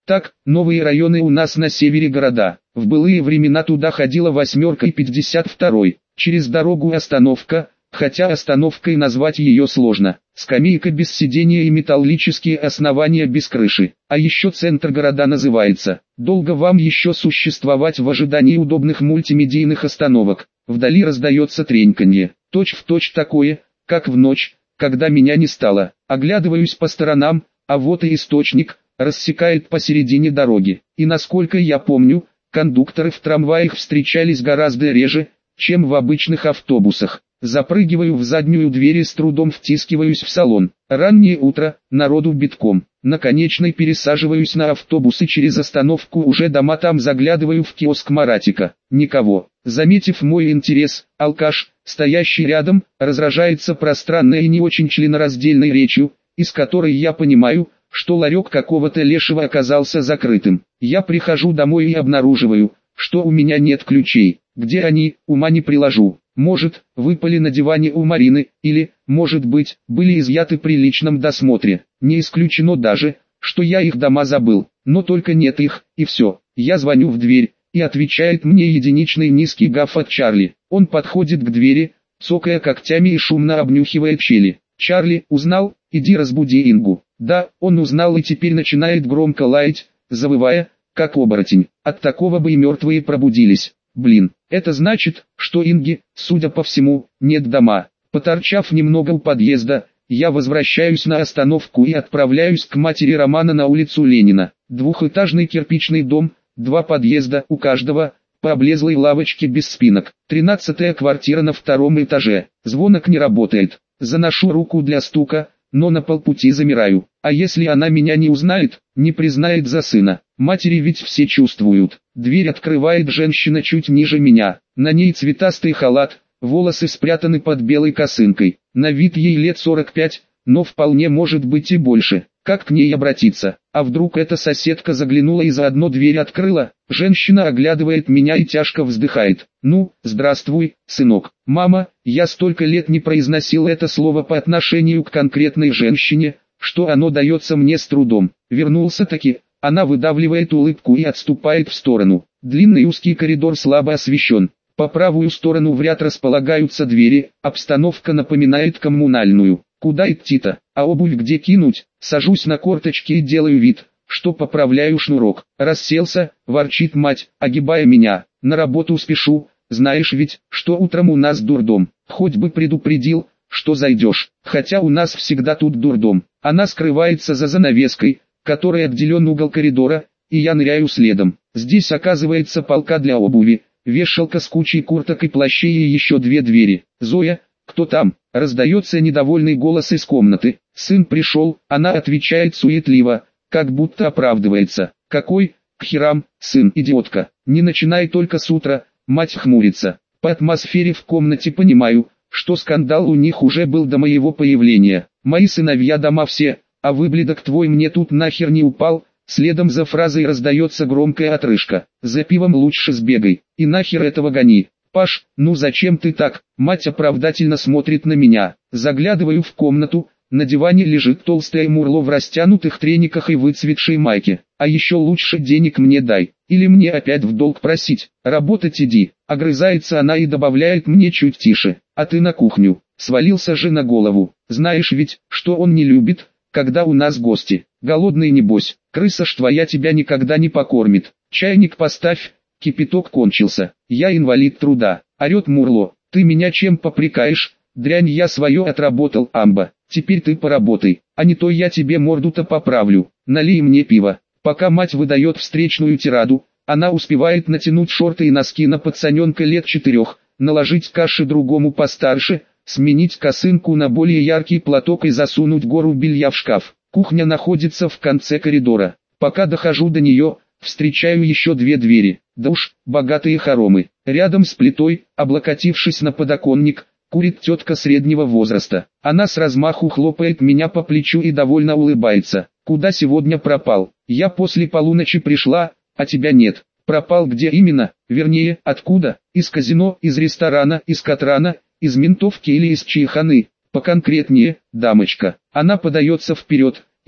Так, новые районы у нас на севере города. В былые времена туда ходила 8-ка и 52-й. Через дорогу остановка, хотя остановкой назвать ее сложно. Скамейка без сидения и металлические основания без крыши. А еще центр города называется. Долго вам еще существовать в ожидании удобных мультимедийных остановок. Вдали раздается треньканье. Точь-в-точь такое, как в ночь, когда меня не стало. Оглядываюсь по сторонам, а вот и источник, рассекает посередине дороги. И насколько я помню, кондукторы в трамваях встречались гораздо реже, чем в обычных автобусах. Запрыгиваю в заднюю дверь и с трудом втискиваюсь в салон. Раннее утро, народу битком. На конечной пересаживаюсь на автобус и через остановку уже дома там заглядываю в киоск Маратика. Никого. Заметив мой интерес, алкаш, стоящий рядом, разражается пространной и не очень членораздельной речью, из которой я понимаю, что ларек какого-то лешего оказался закрытым. Я прихожу домой и обнаруживаю, что у меня нет ключей. Где они, ума не приложу. Может, выпали на диване у Марины, или, может быть, были изъяты при личном досмотре. Не исключено даже, что я их дома забыл, но только нет их, и все. Я звоню в дверь, и отвечает мне единичный низкий гав от Чарли. Он подходит к двери, цокая когтями и шумно обнюхивает щели. «Чарли, узнал? Иди разбуди Ингу». Да, он узнал и теперь начинает громко лаять, завывая, как оборотень. От такого бы и мертвые пробудились. Блин, это значит, что Инги, судя по всему, нет дома. Поторчав немного у подъезда, я возвращаюсь на остановку и отправляюсь к матери Романа на улицу Ленина. Двухэтажный кирпичный дом, 2 подъезда у каждого, по облезлой лавочке без спинок. 13-я квартира на 2-м этаже. Звонок не работает. Заношу руку для стука, но на полпути замираю. А если она меня не узнает, не признает за сына? Матери ведь все чувствуют. Дверь открывает женщина чуть ниже меня. На ней цветастый халат, волосы спрятаны под белой косынкой. На вид ей лет 45, но вполне может быть и больше. Как к ней обратиться? А вдруг эта соседка заглянула и заодно дверь открыла? Женщина оглядывает меня и тяжко вздыхает. Ну, здравствуй, сынок. Мама, я столько лет не произносил это слово по отношению к конкретной женщине, что оно дается мне с трудом. Вернулся-таки. Она выдавливает улыбку и отступает в сторону. Длинный узкий коридор слабо освещен. По правую сторону в ряд располагаются двери, обстановка напоминает коммунальную. Куда идти-то? А обувь где кинуть? Сажусь на корточки и делаю вид, что поправляю шнурок. Расселся, ворчит мать, огибая меня. На работу спешу, знаешь ведь, что утром у нас дурдом. Хоть бы предупредил, что зайдешь. Хотя у нас всегда тут дурдом. Она скрывается за занавеской, которой отделен угол коридора, и я ныряю следом. Здесь оказывается полка для обуви, вешалка с кучей курток и плащей и еще 2 двери. «Зоя, кто там?» — раздается недовольный голос из комнаты. «Сын пришел», — она отвечает суетливо, как будто оправдывается. «Какой, к херам, сын, идиотка? Не начинай только с утра», — мать хмурится. По атмосфере в комнате понимаю, что скандал у них уже был до моего появления. «Мои сыновья дома все, а выблядок твой мне тут нахер не упал». Следом за фразой раздается громкая отрыжка. «За пивом лучше сбегай, и нахер этого гони». «Паш, ну зачем ты так?» Мать оправдательно смотрит на меня. Заглядываю в комнату, на диване лежит толстое мурло в растянутых трениках и выцветшей майке. «А еще лучше денег мне дай, или мне опять в долг просить. Работать иди». Огрызается она и добавляет мне чуть тише. «А ты на кухню». Свалился же на голову. Знаешь ведь, что он не любит, когда у нас гости. Голодный небось, крыса ж твоя тебя никогда не покормит. Чайник поставь, кипяток кончился. Я инвалид труда. Орет Мурло. Ты меня чем попрекаешь? Дрянь, я свое отработал, амба. Теперь ты поработай, а не то я тебе морду-то поправлю. Налей мне пиво. Пока мать выдает встречную тираду, она успевает натянуть шорты и носки на пацаненка лет 4, наложить каши другому постарше, сменить косынку на более яркий платок и засунуть гору белья в шкаф. Кухня находится в конце коридора. Пока дохожу до нее, встречаю еще 2 двери. Да уж, богатые хоромы. Рядом с плитой, облокотившись на подоконник, курит тетка среднего возраста. Она с размаху хлопает меня по плечу и довольно улыбается. «Куда сегодня пропал? Я после полуночи пришла, а тебя нет». «Пропал где именно? Вернее, откуда? Из казино, из ресторана, из Катрана, из ментовки или из чайханы? Поконкретнее, дамочка». Она подается вперед,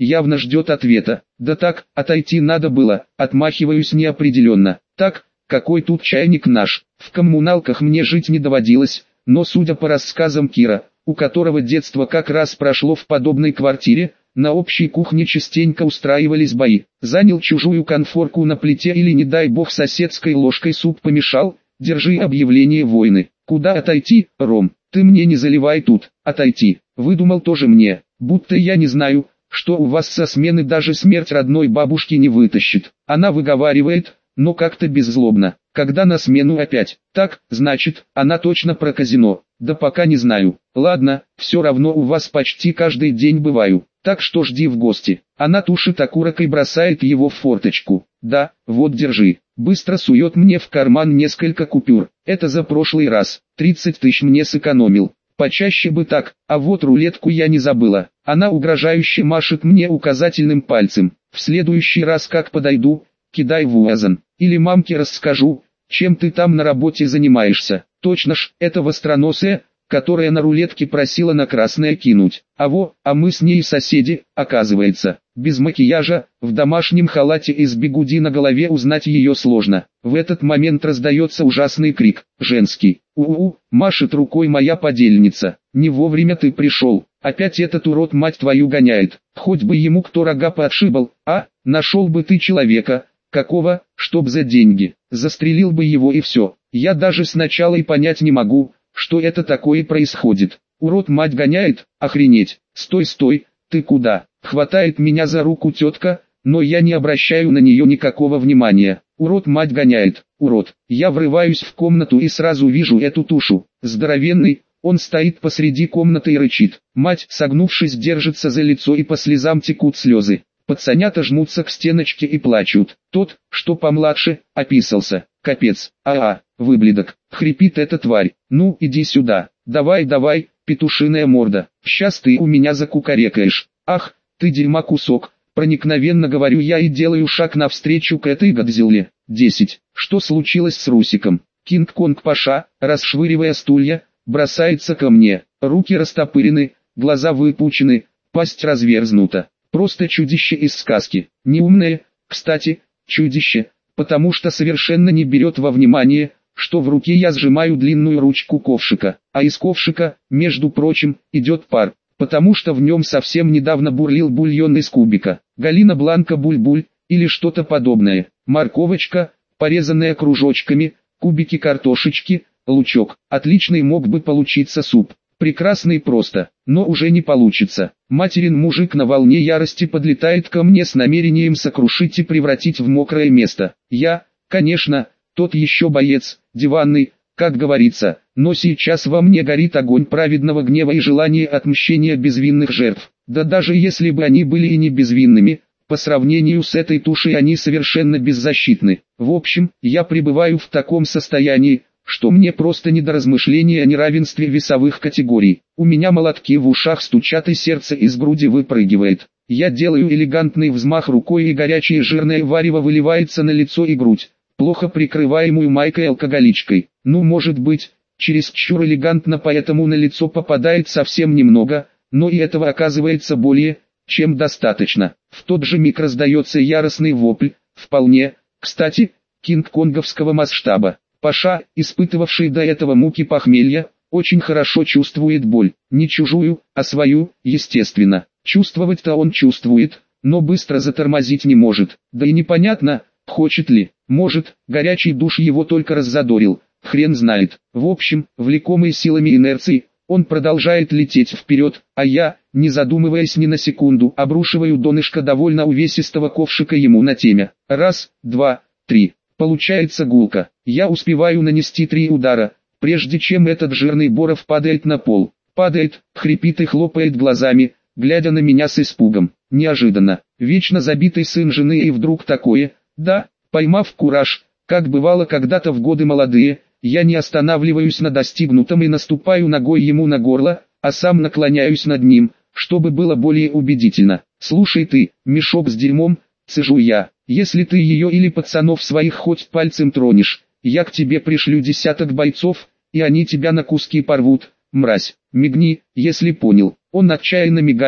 явно ждет ответа. Да так, отойти надо было, отмахиваюсь неопределенно. Так, какой тут чайник наш? В коммуналках мне жить не доводилось, но судя по рассказам Кира, у которого детство как раз прошло в подобной квартире, на общей кухне частенько устраивались бои. Занял чужую конфорку на плите или, не дай бог, соседской ложкой суп помешал, держи объявление войны. Куда отойти, Ром? Ты мне не заливай тут. Отойти. Выдумал тоже мне, будто я не знаю, что у вас со смены даже смерть родной бабушки не вытащит. Она выговаривает, но как-то беззлобно. Когда на смену опять? Так, значит, она точно про казино. Да пока не знаю. Ладно, все равно у вас почти каждый день бываю. Так что жди в гости. Она тушит окурок и бросает его в форточку. Да, вот держи. Быстро сует мне в карман несколько купюр. Это за прошлый раз. 30 тысяч мне сэкономил. Почаще бы так, а вот рулетку я не забыла. Она угрожающе машет мне указательным пальцем. В следующий раз как подойду, кидай в уазан. Или мамке расскажу, чем ты там на работе занимаешься. Точно ж, это востроносая, которая на рулетке просила на красное кинуть. А мы с ней соседи, оказывается. Без макияжа, в домашнем халате и с бигуди на голове узнать ее сложно. В этот момент раздается ужасный крик, женский. У-у-у, машет рукой моя подельница. Не вовремя ты пришел. Опять этот урод мать твою гоняет. Хоть бы ему кто рога подшибал, нашел бы ты человека. Какого, чтоб за деньги. Застрелил бы его и все. Я даже сначала и понять не могу, что это такое происходит. Урод мать гоняет, охренеть. Стой, ты куда? Хватает меня за руку тетка, но я не обращаю на нее никакого внимания. Урод мать гоняет, урод. Я врываюсь в комнату и сразу вижу эту тушу. Здоровенный, он стоит посреди комнаты и рычит. Мать, согнувшись, держится за лицо и по слезам текут слезы. Пацанята жмутся к стеночке и плачут. Тот, что помладше, описался. Капец, выблядок, хрипит эта тварь. Ну, иди сюда. Давай, петушиная морда. Сейчас ты у меня закукарекаешь. Ах, ты дерьма кусок. Проникновенно говорю я и делаю шаг навстречу к этой Годзилле. 10. Что случилось с Русиком? Кинг-Конг Паша, расшвыривая стулья, бросается ко мне. Руки растопырены, глаза выпучены, пасть разверзнута. Просто чудище из сказки. Неумное, кстати, чудище, потому что совершенно не берет во внимание, что в руке я сжимаю длинную ручку ковшика, а из ковшика, между прочим, идет пар, потому что в нем совсем недавно бурлил бульон из кубика. Галина Бланка буль-буль, или что-то подобное. Морковочка, порезанная кружочками, кубики картошечки, лучок. Отличный мог бы получиться суп. Прекрасно и просто, но уже не получится. Материн мужик на волне ярости подлетает ко мне с намерением сокрушить и превратить в мокрое место. Я, конечно, тот еще боец, диванный, как говорится, но сейчас во мне горит огонь праведного гнева и желание отмщения безвинных жертв. Да даже если бы они были и не безвинными, по сравнению с этой тушей они совершенно беззащитны. В общем, я пребываю в таком состоянии, что мне просто не до размышлений о неравенстве весовых категорий. У меня молотки в ушах стучат и сердце из груди выпрыгивает. Я делаю элегантный взмах рукой и горячее жирное варево выливается на лицо и грудь, плохо прикрываемую майкой-алкоголичкой. Ну, может быть, чересчур элегантно, поэтому на лицо попадает совсем немного, но и этого оказывается более, чем достаточно. В тот же миг раздается яростный вопль, вполне, кстати, кинг-конговского масштаба. Паша, испытывавший до этого муки похмелья, очень хорошо чувствует боль, не чужую, а свою, естественно. Чувствовать-то он чувствует, но быстро затормозить не может, да и непонятно, хочет ли. Может, горячий душ его только раззадорил, хрен знает. В общем, влекомый силами инерции, он продолжает лететь вперед, а я, не задумываясь ни на секунду, обрушиваю донышко довольно увесистого ковшика ему на темя. Раз, два, три. Получается гулко. Я успеваю нанести 3 удара, прежде чем этот жирный Боров падает на пол. Падает, хрипит и хлопает глазами, глядя на меня с испугом. Неожиданно, вечно забитый сын жены и вдруг такое, да, поймав кураж, как бывало когда-то в годы молодые, я не останавливаюсь на достигнутом и наступаю ногой ему на горло, а сам наклоняюсь над ним, чтобы было более убедительно. Слушай ты, мешок с дерьмом, цежу я. Если ты ее или пацанов своих хоть пальцем тронешь, я к тебе пришлю 10 бойцов, и они тебя на куски порвут, мразь. Мигни, если понял. Он отчаянно мигает,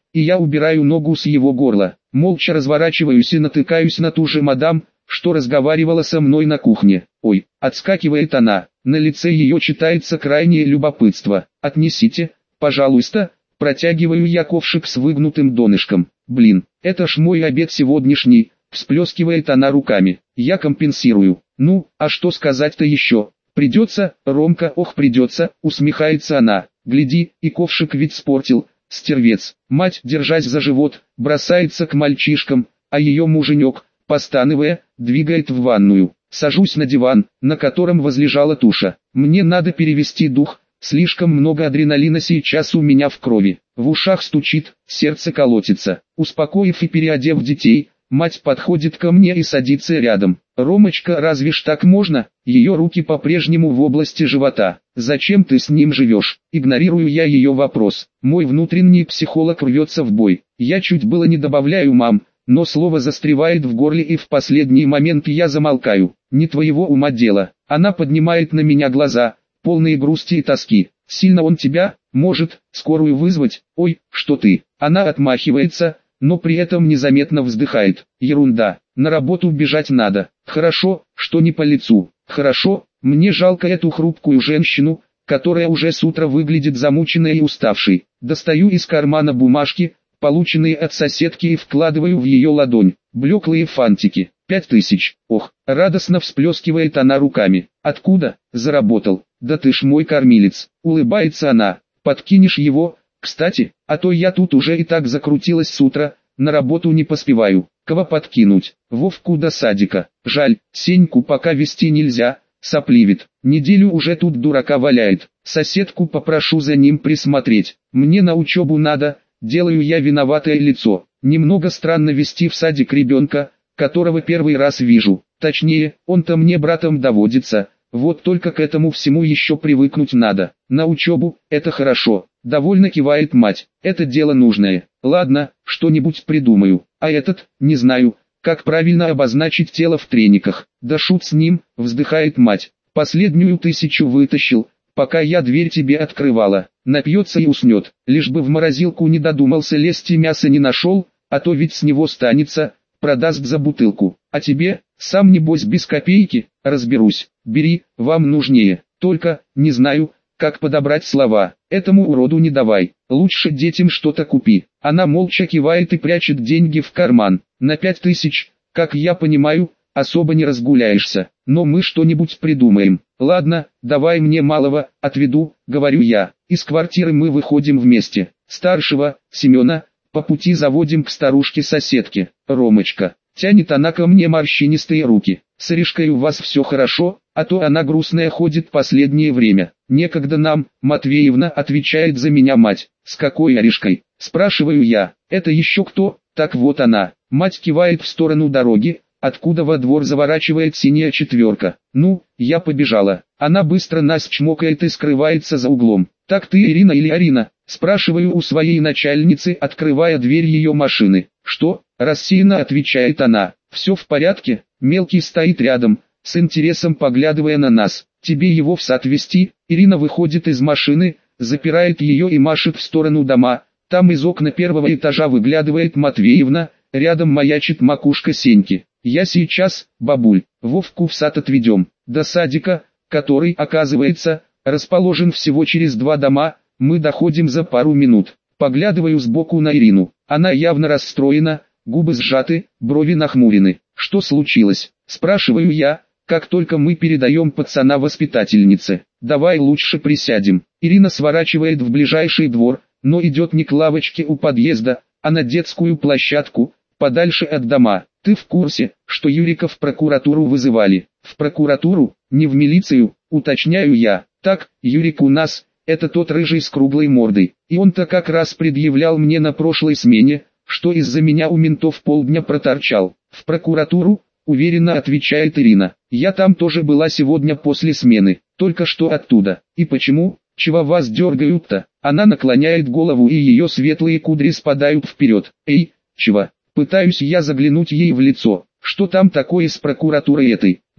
и я убираю ногу с его горла. Молча разворачиваюсь и натыкаюсь на ту же мадам, что разговаривала со мной на кухне. Ой, отскакивает она, на лице ее читается крайнее любопытство. Отнесите, пожалуйста, протягиваю я ковшик с выгнутым донышком. Блин, это ж мой обед сегодняшний, всплескивает она руками. Я компенсирую. Ну, а что сказать-то еще? Придется, Ромка, ох придется, усмехается она. Гляди, и ковшик ведь спортил, стервец. Мать, держась за живот, бросается к мальчишкам, а ее муженек, постановая, двигает в ванную. Сажусь на диван, на котором возлежала туша. Мне надо перевести дух, слишком много адреналина сейчас у меня в крови. В ушах стучит, сердце колотится. Успокоив и переодев детей, мать подходит ко мне и садится рядом. «Ромочка, разве ж так можно?» Ее руки по-прежнему в области живота. «Зачем ты с ним живешь?» Игнорирую я ее вопрос. Мой внутренний психолог рвется в бой. Я чуть было не добавляю «мам», но слово застревает в горле и в последний момент я замолкаю. «Не твоего ума дело». Она поднимает на меня глаза, полные грусти и тоски. «Сильно он тебя? Может, скорую вызвать? Ой, что ты?» Она отмахивается, но при этом незаметно вздыхает. «Ерунда, на работу бежать надо». «Хорошо, что не по лицу. Хорошо, мне жалко эту хрупкую женщину, которая уже с утра выглядит замученной и уставшей». Достаю из кармана бумажки, полученные от соседки, и вкладываю в ее ладонь. Блеклые фантики. 5000. Ох, радостно всплескивает она руками. «Откуда?» «Заработал». «Да ты ж мой кормилец». Улыбается она. «Подкинешь его? Кстати, а то я тут уже и так закрутилась с утра, на работу не поспеваю». «Кого подкинуть?» «Вовку до садика». «Жаль, Сеньку пока вести нельзя, сопливит. Неделю уже тут дурака валяет. Соседку попрошу за ним присмотреть. Мне на учебу надо». Делаю я виноватое лицо. Немного странно вести в садик ребенка, которого первый раз вижу. Точнее, он-то мне братом доводится. Вот только к этому всему еще привыкнуть надо. На учебу, это хорошо. Довольно кивает мать. Это дело нужное. Ладно, что-нибудь придумаю. А этот, не знаю, как правильно обозначить тело в трениках. Да шут с ним, вздыхает мать. Последнюю 1000 вытащил, пока я дверь тебе открывала. Напьется и уснет. Лишь бы в морозилку не додумался лезть и мясо не нашел, а то ведь с него станется, продаст за бутылку. А тебе, сам небось без копейки, разберусь. Бери, вам нужнее. Только, не знаю, как подобрать слова. Этому уроду не давай. Лучше детям что-то купи. Она молча кивает и прячет деньги в карман. На 5000, как я понимаю, особо не разгуляешься. Но мы что-нибудь придумаем. Ладно, давай мне малого, отведу, говорю я. Из квартиры мы выходим вместе. Старшего, Семена, по пути заводим к старушке-соседке. «Ромочка», тянет она ко мне морщинистые руки. «С Иришкой у вас все хорошо, а то она грустная ходит последнее время». «Некогда нам, Матвеевна», отвечает за меня мать. «С какой Иришкой?» спрашиваю я. «Это еще кто?» «Так вот она». Мать кивает в сторону дороги, откуда во двор заворачивает синяя четверка. «Ну, я побежала». Она быстро нас чмокает и скрывается за углом. «Так ты Ирина или Арина?» спрашиваю у своей начальницы, открывая дверь ее машины. «Что?» рассеянно отвечает она. «Все в порядке?» Мелкий стоит рядом, с интересом поглядывая на нас. «Тебе его в сад везти?» Ирина выходит из машины, запирает ее и машет в сторону дома. Там из окна первого этажа выглядывает Матвеевна, рядом маячит макушка Сеньки. «Я сейчас, бабуль, Вовку в сад отведем». До садика, который, оказывается, расположен всего через 2 дома, мы доходим за пару минут. Поглядываю сбоку на Ирину. Она явно расстроена, губы сжаты, брови нахмурены. «Что случилось?» спрашиваю я, как только мы передаем пацана воспитательнице. «Давай лучше присядем». Ирина сворачивает в ближайший двор, но идет не к лавочке у подъезда, а на детскую площадку, подальше от дома. «Ты в курсе, что Юрика в прокуратуру вызывали?» «В прокуратуру? Не в милицию?» уточняю я. «Так, Юрик у нас, это тот рыжий с круглой мордой, и он-то как раз предъявлял мне на прошлой смене, что из-за меня у ментов полдня проторчал». «В прокуратуру?» уверенно отвечает Ирина. «Я там тоже была сегодня после смены, только что оттуда». «И почему? Чего вас дергают-то?» Она наклоняет голову и ее светлые кудри спадают вперед. «Эй, чего?» Пытаюсь я заглянуть ей в лицо. «Что там такое с прокуратурой этой?»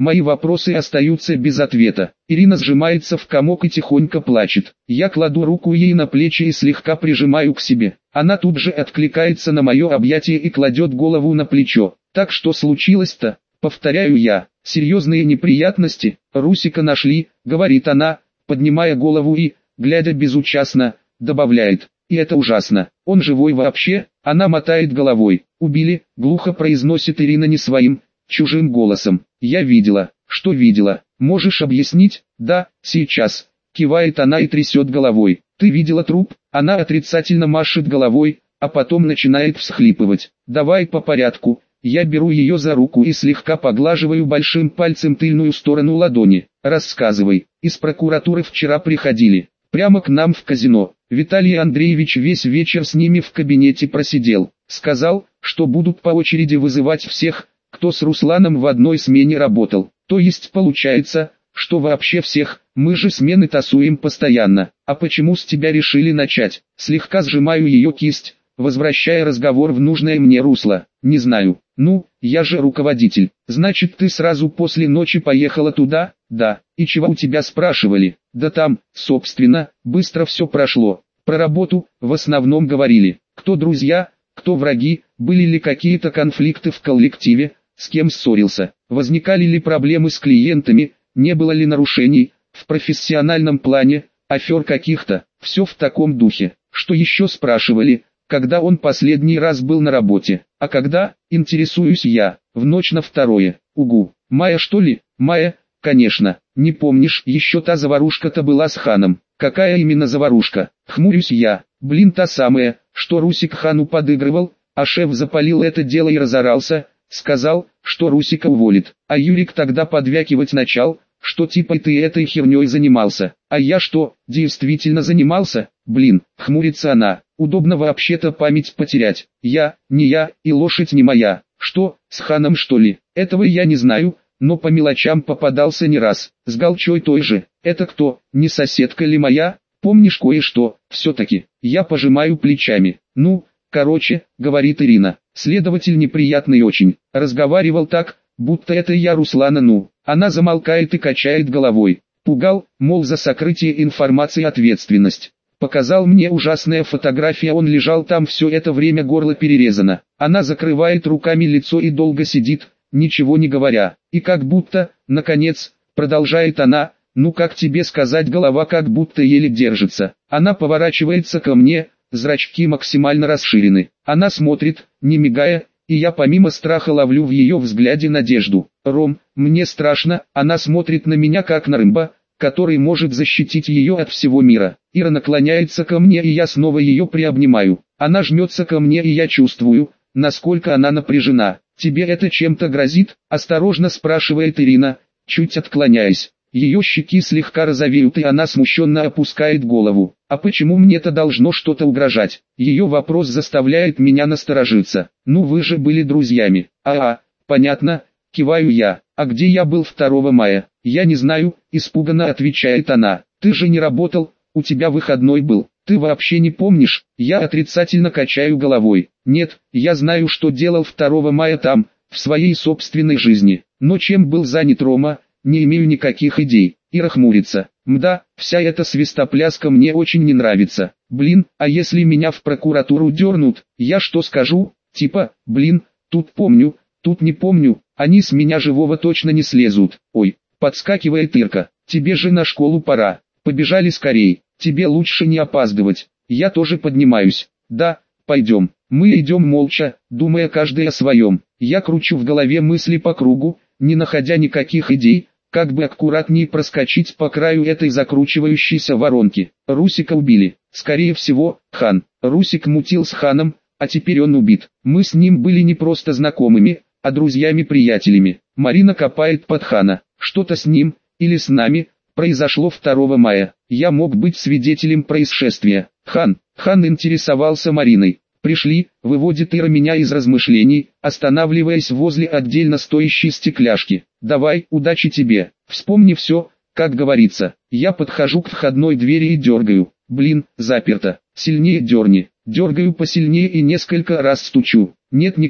Мои вопросы остаются без ответа. Ирина сжимается в комок и тихонько плачет. Я кладу руку ей на плечи и слегка прижимаю к себе. Она тут же откликается на мое объятие и кладет голову на плечо. Так что случилось-то? Повторяю я. Серьезные неприятности. Русика нашли, говорит она, поднимая голову и, глядя безучастно, добавляет. И это ужасно. Он живой вообще? Она мотает головой. Убили, глухо произносит Ирина не своим, чужим голосом. Я видела. Что видела? Можешь объяснить? Да, сейчас. Кивает она и трясет головой. Ты видела труп? Она отрицательно машет головой, а потом начинает всхлипывать. Давай по порядку. Я беру ее за руку и слегка поглаживаю большим пальцем тыльную сторону ладони. Рассказывай. Из прокуратуры вчера приходили. Прямо к нам в казино. Виталий Андреевич весь вечер с ними в кабинете просидел. Сказал, что будут по очереди вызывать всех, кто с Русланом в одной смене работал. То есть получается, что вообще всех, мы же смены тасуем постоянно. А почему с тебя решили начать? Слегка сжимаю ее кисть, возвращая разговор в нужное мне русло. Не знаю. Ну, я же руководитель. Значит, ты сразу после ночи поехала туда? Да. И чего у тебя спрашивали? Да там, собственно, быстро все прошло. Про работу, в основном говорили. Кто друзья, кто враги, были ли какие-то конфликты в коллективе, с кем ссорился, возникали ли проблемы с клиентами, не было ли нарушений, в профессиональном плане, афер каких-то, все в таком духе. Что еще спрашивали, когда он последний раз был на работе, а когда, интересуюсь я, в ночь на 2-е, угу, Майя что ли, Майя, конечно, не помнишь, еще та заварушка-то была с Ханом, какая именно заварушка, хмурюсь я, блин та самая, что Русик Хану подыгрывал, а шеф запалил это дело и разорался, сказал, что Русика уволит, а Юрик тогда подвякивать начал, что типа ты этой херней занимался, а я что, действительно занимался, блин, хмурится она, удобно вообще-то память потерять, не я, и лошадь не моя, что, с Ханом что ли, этого я не знаю, но по мелочам попадался не раз, с Галчой той же, это кто, не соседка ли моя, помнишь кое-что, все-таки, я пожимаю плечами, ну, короче, говорит Ирина, следователь неприятный очень, разговаривал так, будто это я Руслана она замолкает и качает головой, пугал, мол за сокрытие информации ответственность. Показал мне ужасная фотография, он лежал там все это время, горло перерезано, она закрывает руками лицо и долго сидит, ничего не говоря, и как будто, наконец, продолжает она, ну как тебе сказать, голова как будто еле держится, она поворачивается ко мне, зрачки максимально расширены, она смотрит, не мигая, и я помимо страха ловлю в ее взгляде надежду. Ром, мне страшно, она смотрит на меня как на Рэмбо, который может защитить ее от всего мира. Ира наклоняется ко мне и я снова ее приобнимаю. Она жмется ко мне и я чувствую, насколько она напряжена. Тебе это чем-то грозит? Осторожно спрашивает Ирина, чуть отклоняясь. Ее щеки слегка розовеют и она смущенно опускает голову. А почему мне-то должно что-то угрожать? Ее вопрос заставляет меня насторожиться. Ну вы же были друзьями. Понятно, киваю я. А где я был 2 мая? Я не знаю, испуганно отвечает она. Ты же не работал, у тебя выходной был. Ты вообще не помнишь? Я отрицательно качаю головой. Нет, я знаю, что делал 2 мая там, в своей собственной жизни. Но чем был занят Рома? Не имею никаких идей. Ира хмурится. Мда, вся эта свистопляска мне очень не нравится. Блин, а если меня в прокуратуру дернут, я что скажу? Типа, блин, тут помню, тут не помню, они с меня живого точно не слезут. Ой, подскакивает Ирка, тебе же на школу пора. Побежали скорей, тебе лучше не опаздывать. Я тоже поднимаюсь. Да, пойдем. Мы идем молча, думая каждый о своем. Я кручу в голове мысли по кругу, не находя никаких идей, как бы аккуратнее проскочить по краю этой закручивающейся воронки. Русика убили. Скорее всего, Хан. Русик мутил с Ханом, а теперь он убит. Мы с ним были не просто знакомыми, а друзьями-приятелями. Марина копает под Хана. Что-то с ним, или с нами, произошло 2 мая. Я мог быть свидетелем происшествия. Хан интересовался Мариной. Пришли, выводит Ира меня из размышлений, останавливаясь возле отдельно стоящей стекляшки. Давай, удачи тебе, вспомни все, как говорится. Я подхожу к входной двери и дергаю. Блин, заперто. Сильнее дерни. Дергаю посильнее и несколько раз стучу. Нет никого,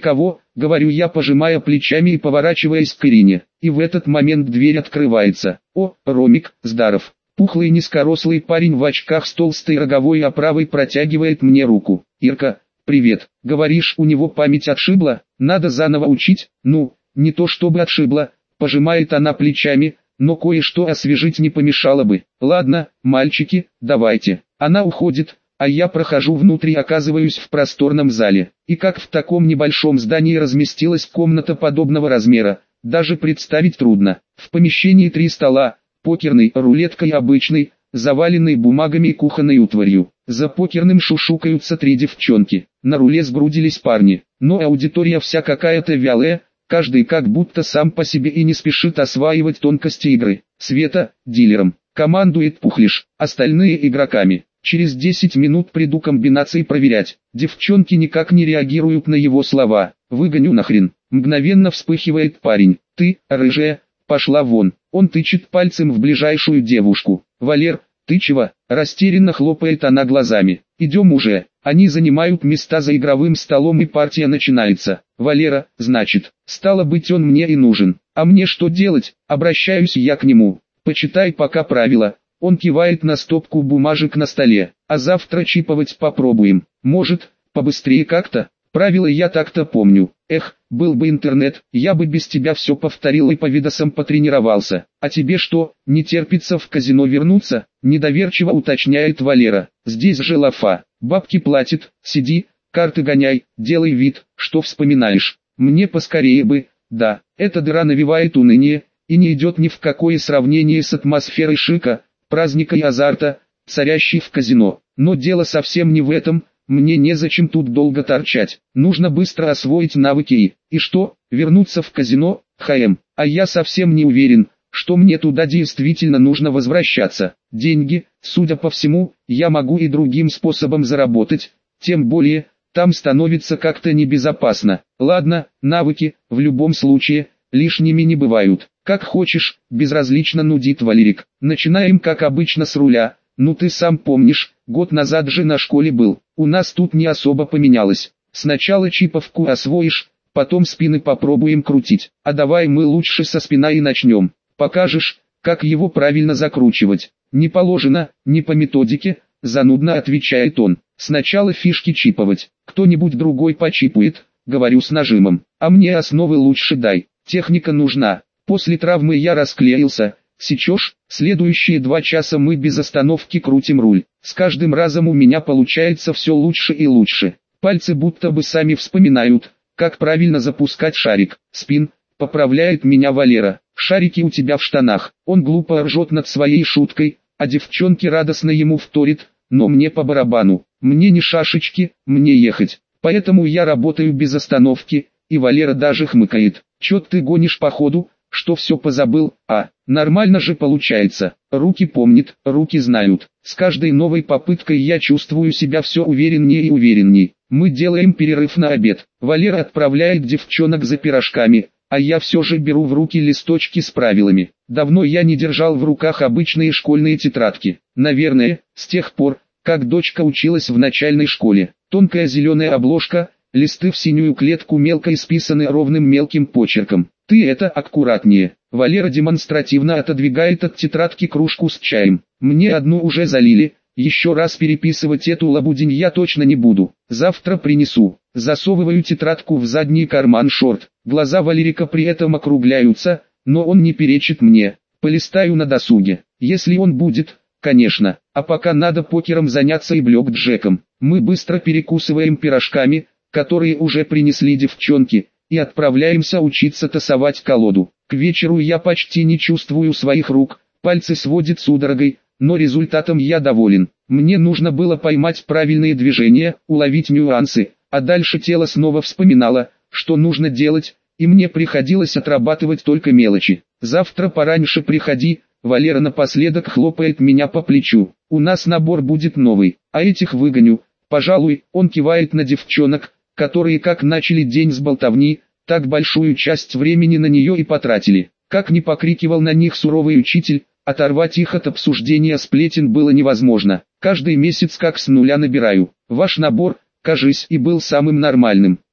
говорю я, пожимая плечами и поворачиваясь к Ирине. И в этот момент дверь открывается. О, Ромик, здоров. Пухлый низкорослый парень в очках с толстой роговой оправой протягивает мне руку. Ирка, привет. Говоришь, у него память отшибла? Надо заново учить? Ну, не то чтобы отшибла, пожимает она плечами, но кое-что освежить не помешало бы. Ладно, мальчики, давайте. Она уходит, а я прохожу внутрь и оказываюсь в просторном зале. И как в таком небольшом здании разместилась комната подобного размера, даже представить трудно. В помещении 3 стола, покерный, рулетка и обычный, заваленный бумагами и кухонной утварью. За покерным шушукаются 3 девчонки. На руле сгрудились парни, но аудитория вся какая-то вялая, каждый как будто сам по себе и не спешит осваивать тонкости игры. Света, дилером, командует Пухлиш, остальные игроками. Через 10 минут приду комбинации проверять. Девчонки никак не реагируют на его слова. Выгоню нахрен. Мгновенно вспыхивает парень. Ты, рыжая, пошла вон. Он тычет пальцем в ближайшую девушку. Валер, ты чего? Растерянно хлопает она глазами. Идем уже. Они занимают места за игровым столом и партия начинается. Валера, значит, стало быть, он мне и нужен. А мне что делать? Обращаюсь я к нему. Почитай пока правила. Он кивает на стопку бумажек на столе. А завтра чиповать попробуем. Может, побыстрее как-то? Правила я так-то помню. Эх, был бы интернет, я бы без тебя все повторил и по видосам потренировался. А тебе что, не терпится в казино вернуться? Недоверчиво уточняет Валера. Здесь же лафа. Бабки платит, сиди, карты гоняй, делай вид, что вспоминаешь. Мне поскорее бы, да, эта дыра навевает уныние, и не идет ни в какое сравнение с атмосферой шика, праздника и азарта, царящей в казино. Но дело совсем не в этом, мне незачем тут долго торчать. Нужно быстро освоить навыки и что, вернуться в казино, а я совсем не уверен, что мне туда действительно нужно возвращаться. Деньги, судя по всему, я могу и другим способом заработать, тем более, там становится как-то небезопасно. Ладно, навыки, в любом случае, лишними не бывают. Как хочешь, безразлично нудит Валерик. Начинаем как обычно с руля. Ну ты сам помнишь, год назад же на школе был. У нас тут не особо поменялось. Сначала чиповку освоишь, потом спины попробуем крутить. А давай мы лучше со спина и начнем. Покажешь, как его правильно закручивать. Не положено, не по методике, занудно отвечает он. Сначала фишки чиповать. Кто-нибудь другой почипует, говорю с нажимом. А мне основы лучше дай. Техника нужна. После травмы я расклеился. Сечешь, следующие 2 часа мы без остановки крутим руль. С каждым разом у меня получается все лучше и лучше. Пальцы будто бы сами вспоминают, как правильно запускать шарик. Спин, поправляет меня Валера. Шарики у тебя в штанах. Он глупо ржет над своей шуткой, а девчонки радостно ему вторит, но мне по барабану. Мне не шашечки, мне ехать. Поэтому я работаю без остановки, и Валера даже хмыкает. Чё ты гонишь по ходу? Что все позабыл, нормально же получается, руки помнит, руки знают. С каждой новой попыткой я чувствую себя все увереннее и увереннее. Мы делаем перерыв на обед. Валера отправляет девчонок за пирожками, а я все же беру в руки листочки с правилами. Давно я не держал в руках обычные школьные тетрадки. Наверное, с тех пор, как дочка училась в начальной школе. Тонкая зеленая обложка, листы в синюю клетку мелко исписаны ровным мелким почерком. Ты это аккуратнее. Валера демонстративно отодвигает от тетрадки кружку с чаем. Мне одну уже залили, еще раз переписывать эту лабудень я точно не буду. Завтра принесу. Засовываю тетрадку в задний карман шорт. Глаза Валерика при этом округляются, но он не перечит мне. Полистаю на досуге. Если он будет, конечно. А пока надо покером заняться и блэкджеком. Мы быстро перекусываем пирожками, которые уже принесли девчонки, и отправляемся учиться тасовать колоду. К вечеру я почти не чувствую своих рук, пальцы сводит судорогой, но результатом я доволен. Мне нужно было поймать правильные движения, уловить нюансы, а дальше тело снова вспоминало, что нужно делать, и мне приходилось отрабатывать только мелочи. Завтра пораньше приходи, Валера напоследок хлопает меня по плечу. У нас набор будет новый, а этих выгоню. Пожалуй, он кивает на девчонок, которые как начали день с болтовни, так большую часть времени на нее и потратили. Как ни покрикивал на них суровый учитель, оторвать их от обсуждения сплетен было невозможно. Каждый месяц как с нуля набираю. Ваш набор, кажись, и был самым нормальным.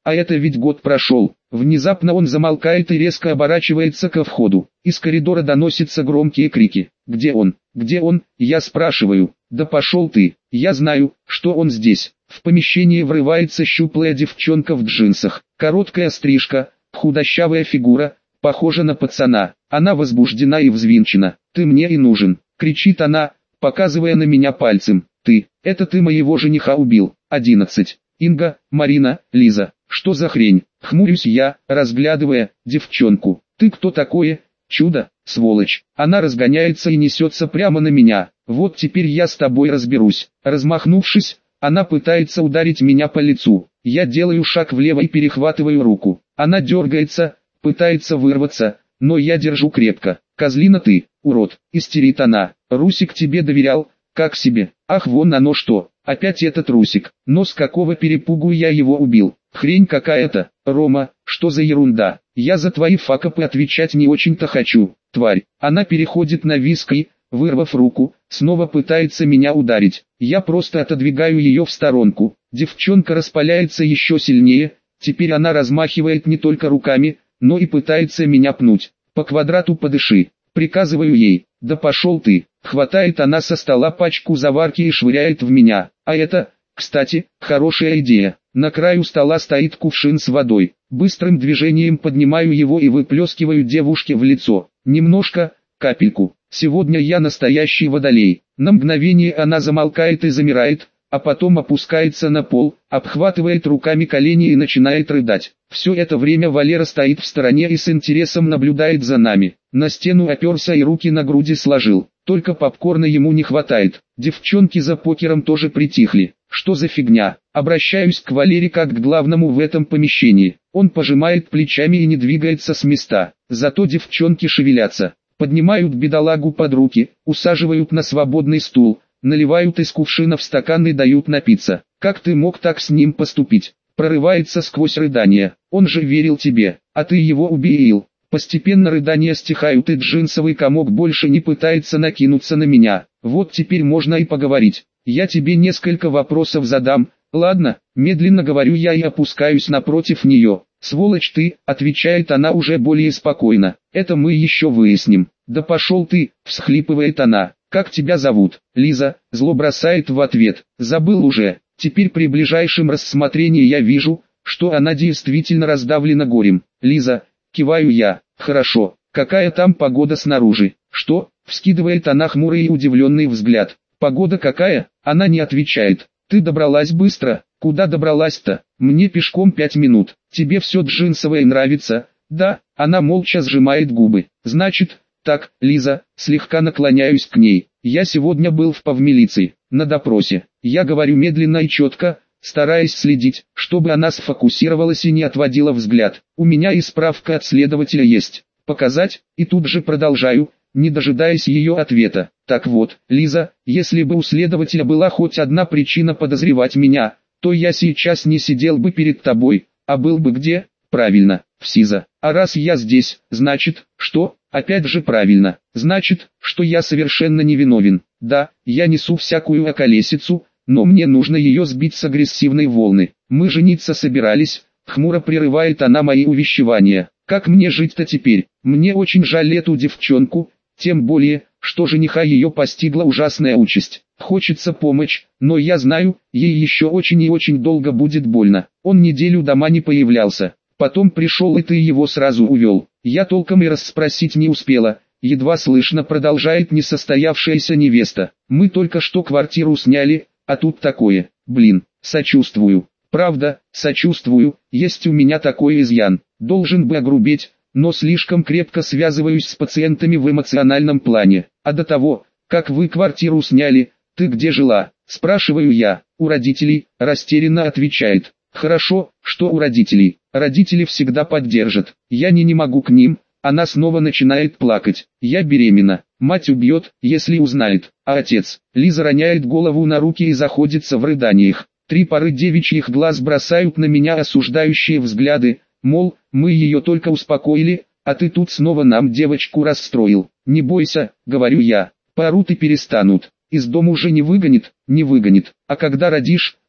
А это ведь год прошел. Внезапно он замолкает и резко оборачивается ко входу. Из коридора доносятся громкие крики. «Где он? Где он?» Я спрашиваю. «Да пошел ты, я знаю, что он здесь». В помещение врывается щуплая девчонка в джинсах. Короткая стрижка, худощавая фигура, похожа на пацана. Она возбуждена и взвинчена. «Ты мне и нужен», — кричит она, показывая на меня пальцем. Это ты моего жениха убил». 11. Инга, Марина, Лиза. Что за хрень? Хмурюсь я, разглядывая девчонку. Ты кто такое? Чудо, сволочь. Она разгоняется и несется прямо на меня. Вот теперь я с тобой разберусь. Размахнувшись, она пытается ударить меня по лицу. Я делаю шаг влево и перехватываю руку. Она дергается, пытается вырваться, но я держу крепко. «Козлина ты, урод!» — истерит она. «Русик тебе доверял, как себе. Ах, вон оно что, опять этот Русик. Но с какого перепугу я его убил? Хрень какая-то. Рома, что за ерунда? Я за твои факапы отвечать не очень-то хочу, тварь». Она переходит на виск и, вырвав руку, снова пытается меня ударить. Я просто отодвигаю ее в сторонку. Девчонка распаляется еще сильнее, теперь она размахивает не только руками, но и пытается меня пнуть. «По квадрату подыши», приказываю ей. «Да пошел ты». Хватает она со стола пачку заварки и швыряет в меня. А это, кстати, хорошая идея. На краю стола стоит кувшин с водой. Быстрым движением поднимаю его и выплескиваю девушке в лицо. Немножко, капельку. Сегодня я настоящий водолей. На мгновение она замолкает и замирает, а потом опускается на пол, обхватывает руками колени и начинает рыдать. Все это время Валера стоит в стороне и с интересом наблюдает за нами. На стену оперся и руки на груди сложил. Только попкорна ему не хватает. Девчонки за покером тоже притихли. Что за фигня? Обращаюсь к Валере как к главному в этом помещении. Он пожимает плечами и не двигается с места. Зато девчонки шевелятся. Поднимают бедолагу под руки, усаживают на свободный стул, наливают из кувшина в стакан и дают напиться. «Как ты мог так с ним поступить?» Прорывается сквозь рыдания. «Он же верил тебе, а ты его убил». Постепенно рыдания стихают и джинсовый комок больше не пытается накинуться на меня. Вот теперь можно и поговорить. Я тебе несколько вопросов задам, ладно? Медленно говорю я и опускаюсь напротив нее. «Сволочь ты», отвечает она уже более спокойно. «Это мы еще выясним». «Да пошел ты», всхлипывает она. «Как тебя зовут?» «Лиза», зло бросает в ответ. «Забыл уже». Теперь при ближайшем рассмотрении я вижу, что она действительно раздавлена горем. «Лиза», киваю я. «Хорошо. Какая там погода снаружи?» «Что?» Вскидывает она хмурый и удивленный взгляд. «Погода какая?» Она не отвечает. «Ты добралась быстро?» «Куда добралась-то?» «Мне пешком 5 минут. Тебе все джинсовое нравится?» «Да». Она молча сжимает губы. «Значит, так, Лиза», слегка наклоняюсь к ней. «Я сегодня был в повмилиции, на допросе». Я говорю медленно и четко, стараясь следить, чтобы она сфокусировалась и не отводила взгляд. «У меня и справка от следователя есть. Показать?» И тут же продолжаю, не дожидаясь ее ответа. «Так вот, Лиза, если бы у следователя была хоть одна причина подозревать меня, то я сейчас не сидел бы перед тобой, а был бы где? Правильно, в СИЗО. А раз я здесь, значит, что? Опять же правильно, значит, что я совершенно невиновен. Да, я несу всякую околесицу, но мне нужно ее сбить с агрессивной волны. Мы жениться собирались», хмуро прерывает она мои увещевания. «Как мне жить-то теперь? Мне очень жаль эту девчонку, тем более, что жениха ее постигла ужасная участь. Хочется помочь, но я знаю, ей еще очень и очень долго будет больно». Он неделю дома не появлялся. Потом пришел и ты его сразу увел. Я толком и расспросить не успела. Едва слышно продолжает несостоявшаяся невеста. «Мы только что квартиру сняли, а тут такое. Блин, сочувствую». «Правда, сочувствую, есть у меня такой изъян. Должен бы огрубеть, но слишком крепко связываюсь с пациентами в эмоциональном плане. А до того, как вы квартиру сняли, ты где жила?» Спрашиваю я. «У родителей», растерянно отвечает. «Хорошо, что у родителей. Родители всегда поддержат. Я не могу к ним». Она снова начинает плакать. «Я беременна. Мать убьет, если узнает. А отец?» Лиза роняет голову на руки и заходится в рыданиях. 3 пары девичьих глаз бросают на меня осуждающие взгляды, мол, мы ее только успокоили, а ты тут снова нам девочку расстроил. «Не бойся», говорю я, «поорут и перестанут. Из дома уже не выгонит, не выгонит. А когда родишь,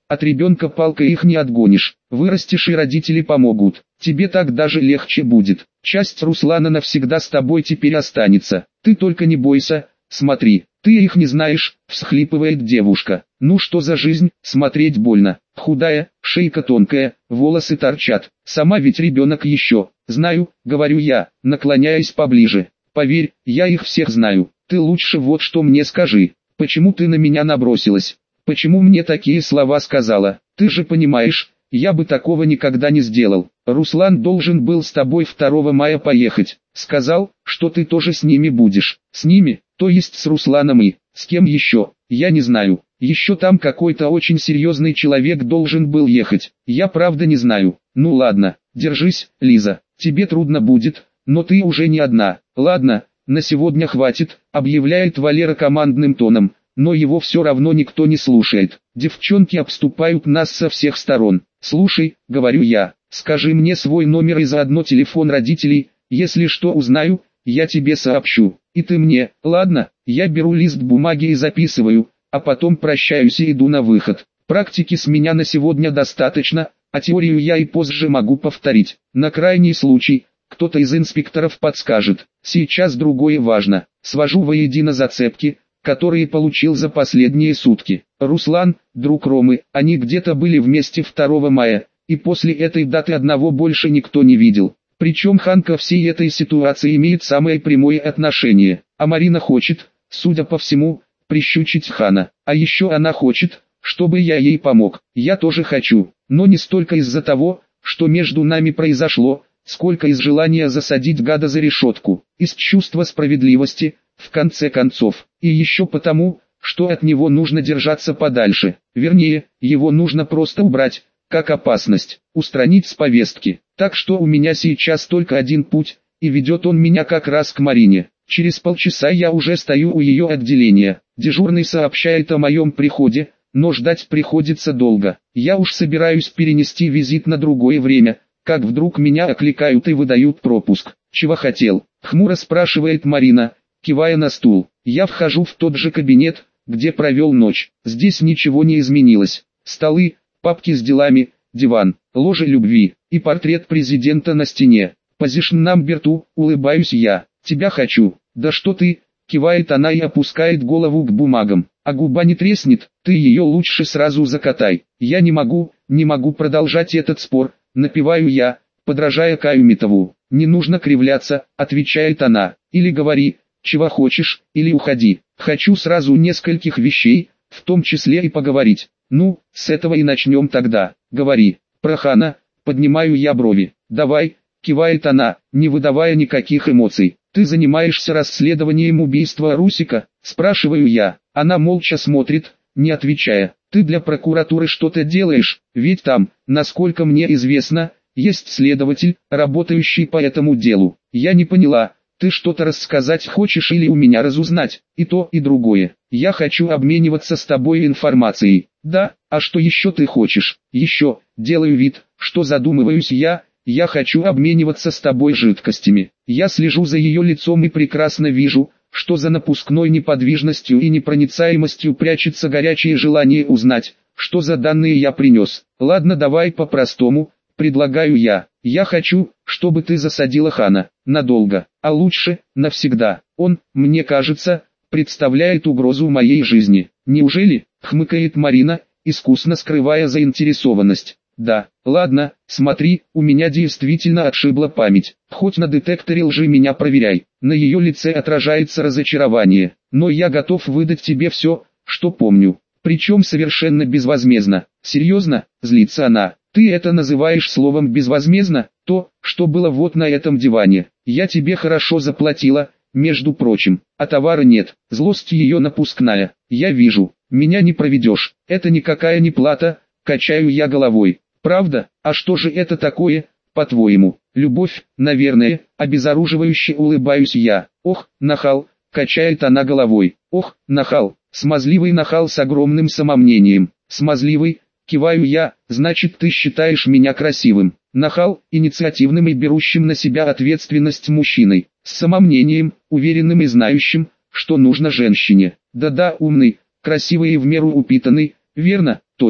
От ребенка палкой их не отгонишь. Вырастешь и родители помогут. Тебе так даже легче будет. Часть Руслана навсегда с тобой теперь останется. Ты только не бойся, смотри. Ты их не знаешь, всхлипывает девушка. Ну что за жизнь, смотреть больно. Худая, шейка тонкая, волосы торчат. Сама ведь ребенок еще. Знаю, говорю я, наклоняясь поближе. Поверь, я их всех знаю. Ты лучше вот что мне скажи. Почему ты на меня набросилась? Почему мне такие слова сказала? Ты же понимаешь, я бы такого никогда не сделал. Руслан должен был с тобой 2 мая поехать. Сказал, что ты тоже с ними будешь. С ними, то есть с Русланом и с кем еще, я не знаю. Еще там какой-то очень серьезный человек должен был ехать. Я правда не знаю. Ну ладно, держись, Лиза. Тебе трудно будет, но ты уже не одна. Ладно, на сегодня хватит, объявляет Валера командным тоном. Но его все равно никто не слушает. Девчонки обступают нас со всех сторон. Слушай, говорю я, скажи мне свой номер и заодно телефон родителей, если что узнаю, я тебе сообщу. И ты мне, ладно, я беру лист бумаги и записываю, а потом прощаюсь и иду на выход. Практики с меня на сегодня достаточно, а теорию я и позже могу повторить. На крайний случай, кто-то из инспекторов подскажет. Сейчас другое важно. Свожу воедино зацепки, которые получил за последние сутки. Руслан, друг Ромы, они где-то были вместе 2 мая, и после этой даты одного больше никто не видел. Причем Хан ко всей этой ситуации имеет самое прямое отношение, а Марина хочет, судя по всему, прищучить Хана. А еще она хочет, чтобы я ей помог. Я тоже хочу, но не столько из-за того, что между нами произошло, сколько из желания засадить гада за решетку, из чувства справедливости, в конце концов, и еще потому, что от него нужно держаться подальше, вернее, его нужно просто убрать, как опасность, устранить с повестки. Так что у меня сейчас только один путь, и ведет он меня как раз к Марине. Через полчаса я уже стою у ее отделения, дежурный сообщает о моем приходе, но ждать приходится долго. Я уж собираюсь перенести визит на другое время, как вдруг меня окликают и выдают пропуск. «Чего хотел?» — хмуро спрашивает Марина, кивая на стул. Я вхожу в тот же кабинет, где провел ночь. Здесь ничего не изменилось. Столы, папки с делами, диван, ложе любви и портрет президента на стене. Position number 2, улыбаюсь я. Тебя хочу. Да что ты, кивает она и опускает голову к бумагам. А губа не треснет, ты ее лучше сразу закатай. Я не могу продолжать этот спор, напеваю я, подражая Каюмитову. Не нужно кривляться, отвечает она. Или говори, чего хочешь, или уходи. Хочу сразу нескольких вещей, в том числе и поговорить. Ну, с этого и начнем тогда. Говори. Про Хана, поднимаю я брови. Давай, кивает она, не выдавая никаких эмоций. Ты занимаешься расследованием убийства Русика? Спрашиваю я. Она молча смотрит, не отвечая. Ты для прокуратуры что-то делаешь, ведь там, насколько мне известно, есть следователь, работающий по этому делу. Я не поняла. Ты что-то рассказать хочешь или у меня разузнать? И то, и другое. Я хочу обмениваться с тобой информацией. Да, а что еще ты хочешь? Еще, делаю вид, что задумываюсь я хочу обмениваться с тобой жидкостями. Я слежу за ее лицом и прекрасно вижу, что за напускной неподвижностью и непроницаемостью прячется горячее желание узнать, что за данные я принес. Ладно, давай по-простому, предлагаю я. Я хочу, чтобы ты засадила Хана, надолго, а лучше, навсегда. Он, мне кажется, представляет угрозу моей жизни. Неужели? Хмыкает Марина, искусно скрывая заинтересованность. Да, ладно, смотри, у меня действительно отшибла память. Хоть на детекторе лжи меня проверяй. На ее лице отражается разочарование. Но я готов выдать тебе все, что помню. Причем совершенно безвозмездно. Серьезно, злится она. Ты это называешь словом безвозмездно? То, что было вот на этом диване. Я тебе хорошо заплатила, между прочим, а товара нет. Злость ее напускная. Я вижу, меня не проведешь. Это никакая не плата, качаю я головой. Правда? А что же это такое, по-твоему? Любовь, наверное, обезоруживающе улыбаюсь я. Ох, нахал, качает она головой. Ох, нахал, смазливый нахал с огромным самомнением. Смазливый, киваю я, значит ты считаешь меня красивым. Нахал, инициативным и берущим на себя ответственность мужчиной. С самомнением, уверенным и знающим, что нужно женщине. Да-да, умный, красивый и в меру упитанный, верно, точно.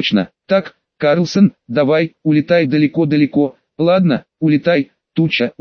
Так, Карлсон, давай, улетай далеко-далеко. Ладно, улетай, туча,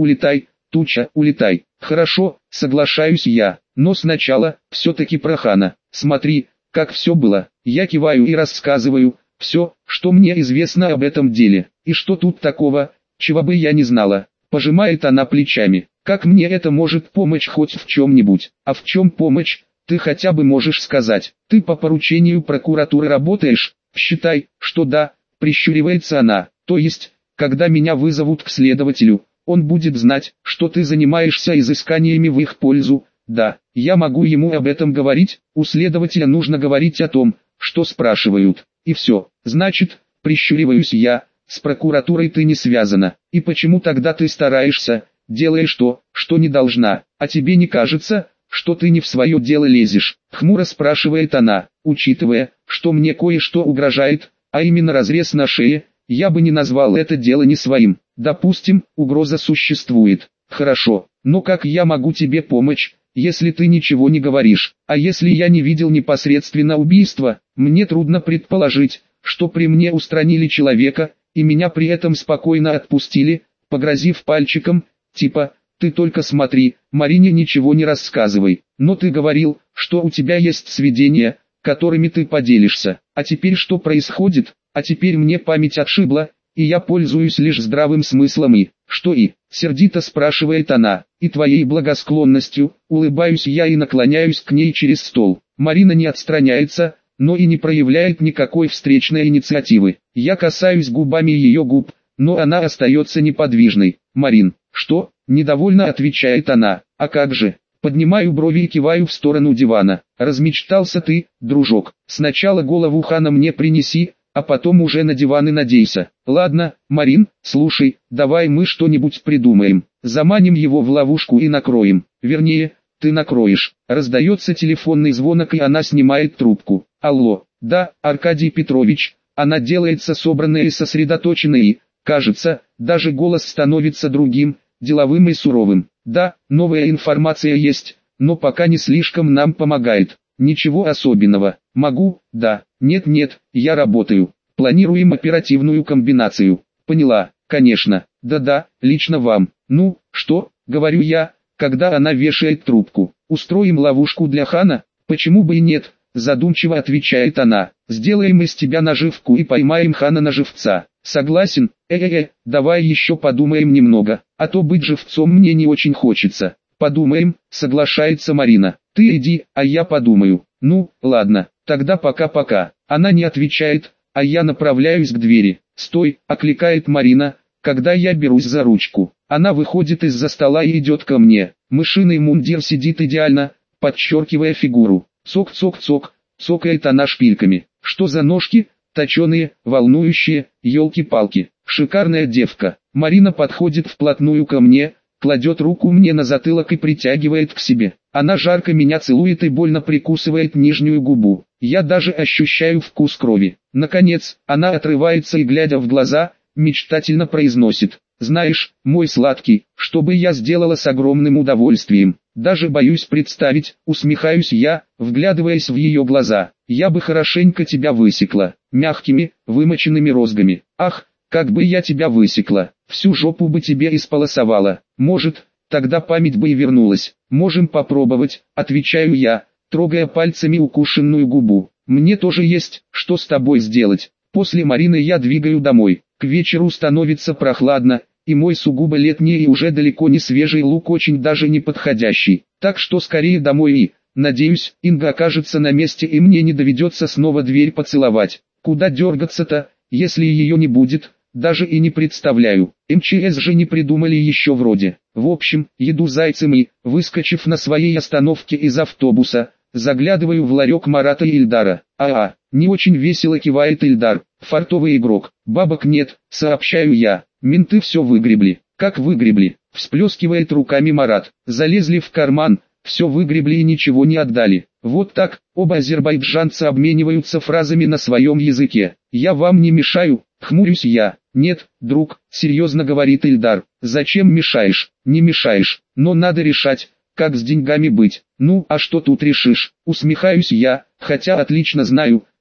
улетай. Хорошо, соглашаюсь я, но сначала, все-таки про Хана. Смотри, как все было. Я киваю и рассказываю, все, что мне известно об этом деле. И что тут такого, чего бы я не знала. Пожимает она плечами. Как мне это может помочь хоть в чем-нибудь? А в чем помощь, ты хотя бы можешь сказать. Ты по поручению прокуратуры работаешь? Считай, что да, прищуривается она. То есть, когда меня вызовут к следователю, он будет знать, что ты занимаешься изысканиями в их пользу. Да, я могу ему об этом говорить, у следователя нужно говорить о том, что спрашивают. И все. Значит, прищуриваюсь я, с прокуратурой ты не связана. И почему тогда ты стараешься, делаешь то, что не должна? А тебе не кажется, что ты не в свое дело лезешь? Хмуро спрашивает она, учитывая, что мне кое-что угрожает, а именно разрез на шее, я бы не назвал это дело не своим. Допустим, угроза существует. Хорошо, но как я могу тебе помочь, если ты ничего не говоришь? А если я не видел непосредственно убийства, мне трудно предположить, что при мне устранили человека, и меня при этом спокойно отпустили, погрозив пальчиком, типа, ты только смотри, Марине ничего не рассказывай. Но ты говорил, что у тебя есть сведения, которыми ты поделишься. А теперь что происходит? А теперь мне память отшибла, и я пользуюсь лишь здравым смыслом и... Что и? Сердито спрашивает она. И твоей благосклонностью, улыбаюсь я и наклоняюсь к ней через стол. Марина не отстраняется, но и не проявляет никакой встречной инициативы. Я касаюсь губами ее губ, но она остается неподвижной. Марин, что? Недовольно отвечает она. А как же? Поднимаю брови и киваю в сторону дивана. Размечтался ты, дружок. Сначала голову Хана мне принеси, а потом уже на диван и надейся. Ладно, Марин, слушай, давай мы что-нибудь придумаем. Заманим его в ловушку и накроем. Вернее, ты накроешь. Раздается телефонный звонок и она снимает трубку. Алло, да, Аркадий Петрович. Она делается собранной и сосредоточенной и, кажется, даже голос становится другим, деловым и суровым. Да, новая информация есть, но пока не слишком нам помогает. Ничего особенного. Могу, да, нет, я работаю. Планируем оперативную комбинацию. Поняла, конечно. Да-да, лично вам. Ну, что, говорю я, когда она вешает трубку. Устроим ловушку для Хана? Почему бы и нет? Задумчиво отвечает она. Сделаем из тебя наживку и поймаем Хана на живца. Согласен? Давай еще подумаем немного, а то быть живцом мне не очень хочется. Подумаем, соглашается Марина. Ты иди, а я подумаю. Ну, ладно, тогда пока-пока. Она не отвечает, а я направляюсь к двери. Стой, окликает Марина, когда я берусь за ручку. Она выходит из-за стола и идет ко мне. Мышиный мундир сидит идеально, подчеркивая фигуру. Цок-цок-цок, цокает она шпильками. Что за ножки? Точеные, волнующие, елки-палки. Шикарная девка. Марина подходит вплотную ко мне, кладет руку мне на затылок и притягивает к себе. Она жарко меня целует и больно прикусывает нижнюю губу. Я даже ощущаю вкус крови. Наконец, она отрывается и, глядя в глаза, мечтательно произносит: «Знаешь, мой сладкий, что бы я сделала с огромным удовольствием. Даже боюсь представить», усмехаюсь я, вглядываясь в ее глаза. «Я бы хорошенько тебя высекла, мягкими, вымоченными розгами. Ах, как бы я тебя высекла, всю жопу бы тебе исполосовала. Может, тогда память бы и вернулась. Можем попробовать», отвечаю я, трогая пальцами укушенную губу. «Мне тоже есть, что с тобой сделать». После Марины я двигаю домой. К вечеру становится прохладно, и мой сугубо летний и уже далеко не свежий лук очень даже не подходящий. Так что скорее домой и, надеюсь, Инга окажется на месте и мне не доведется снова дверь поцеловать. Куда дергаться-то, если ее не будет, даже и не представляю. МЧС же не придумали еще вроде. В общем, еду зайцем и, выскочив на своей остановке из автобуса, заглядываю в ларек Марата и Ильдара. Не очень весело кивает Ильдар. Фартовый игрок. Бабок нет, сообщаю я. Менты все выгребли. Как выгребли? Всплескивает руками Марат. Залезли в карман, все выгребли и ничего не отдали. Вот так, оба азербайджанца обмениваются фразами на своем языке. Я вам не мешаю, хмурюсь я. Нет, друг, серьезно говорит Ильдар. Зачем мешаешь? Не мешаешь, но надо решать, как с деньгами быть. Ну, а что тут решишь? Усмехаюсь я, хотя отлично знаю,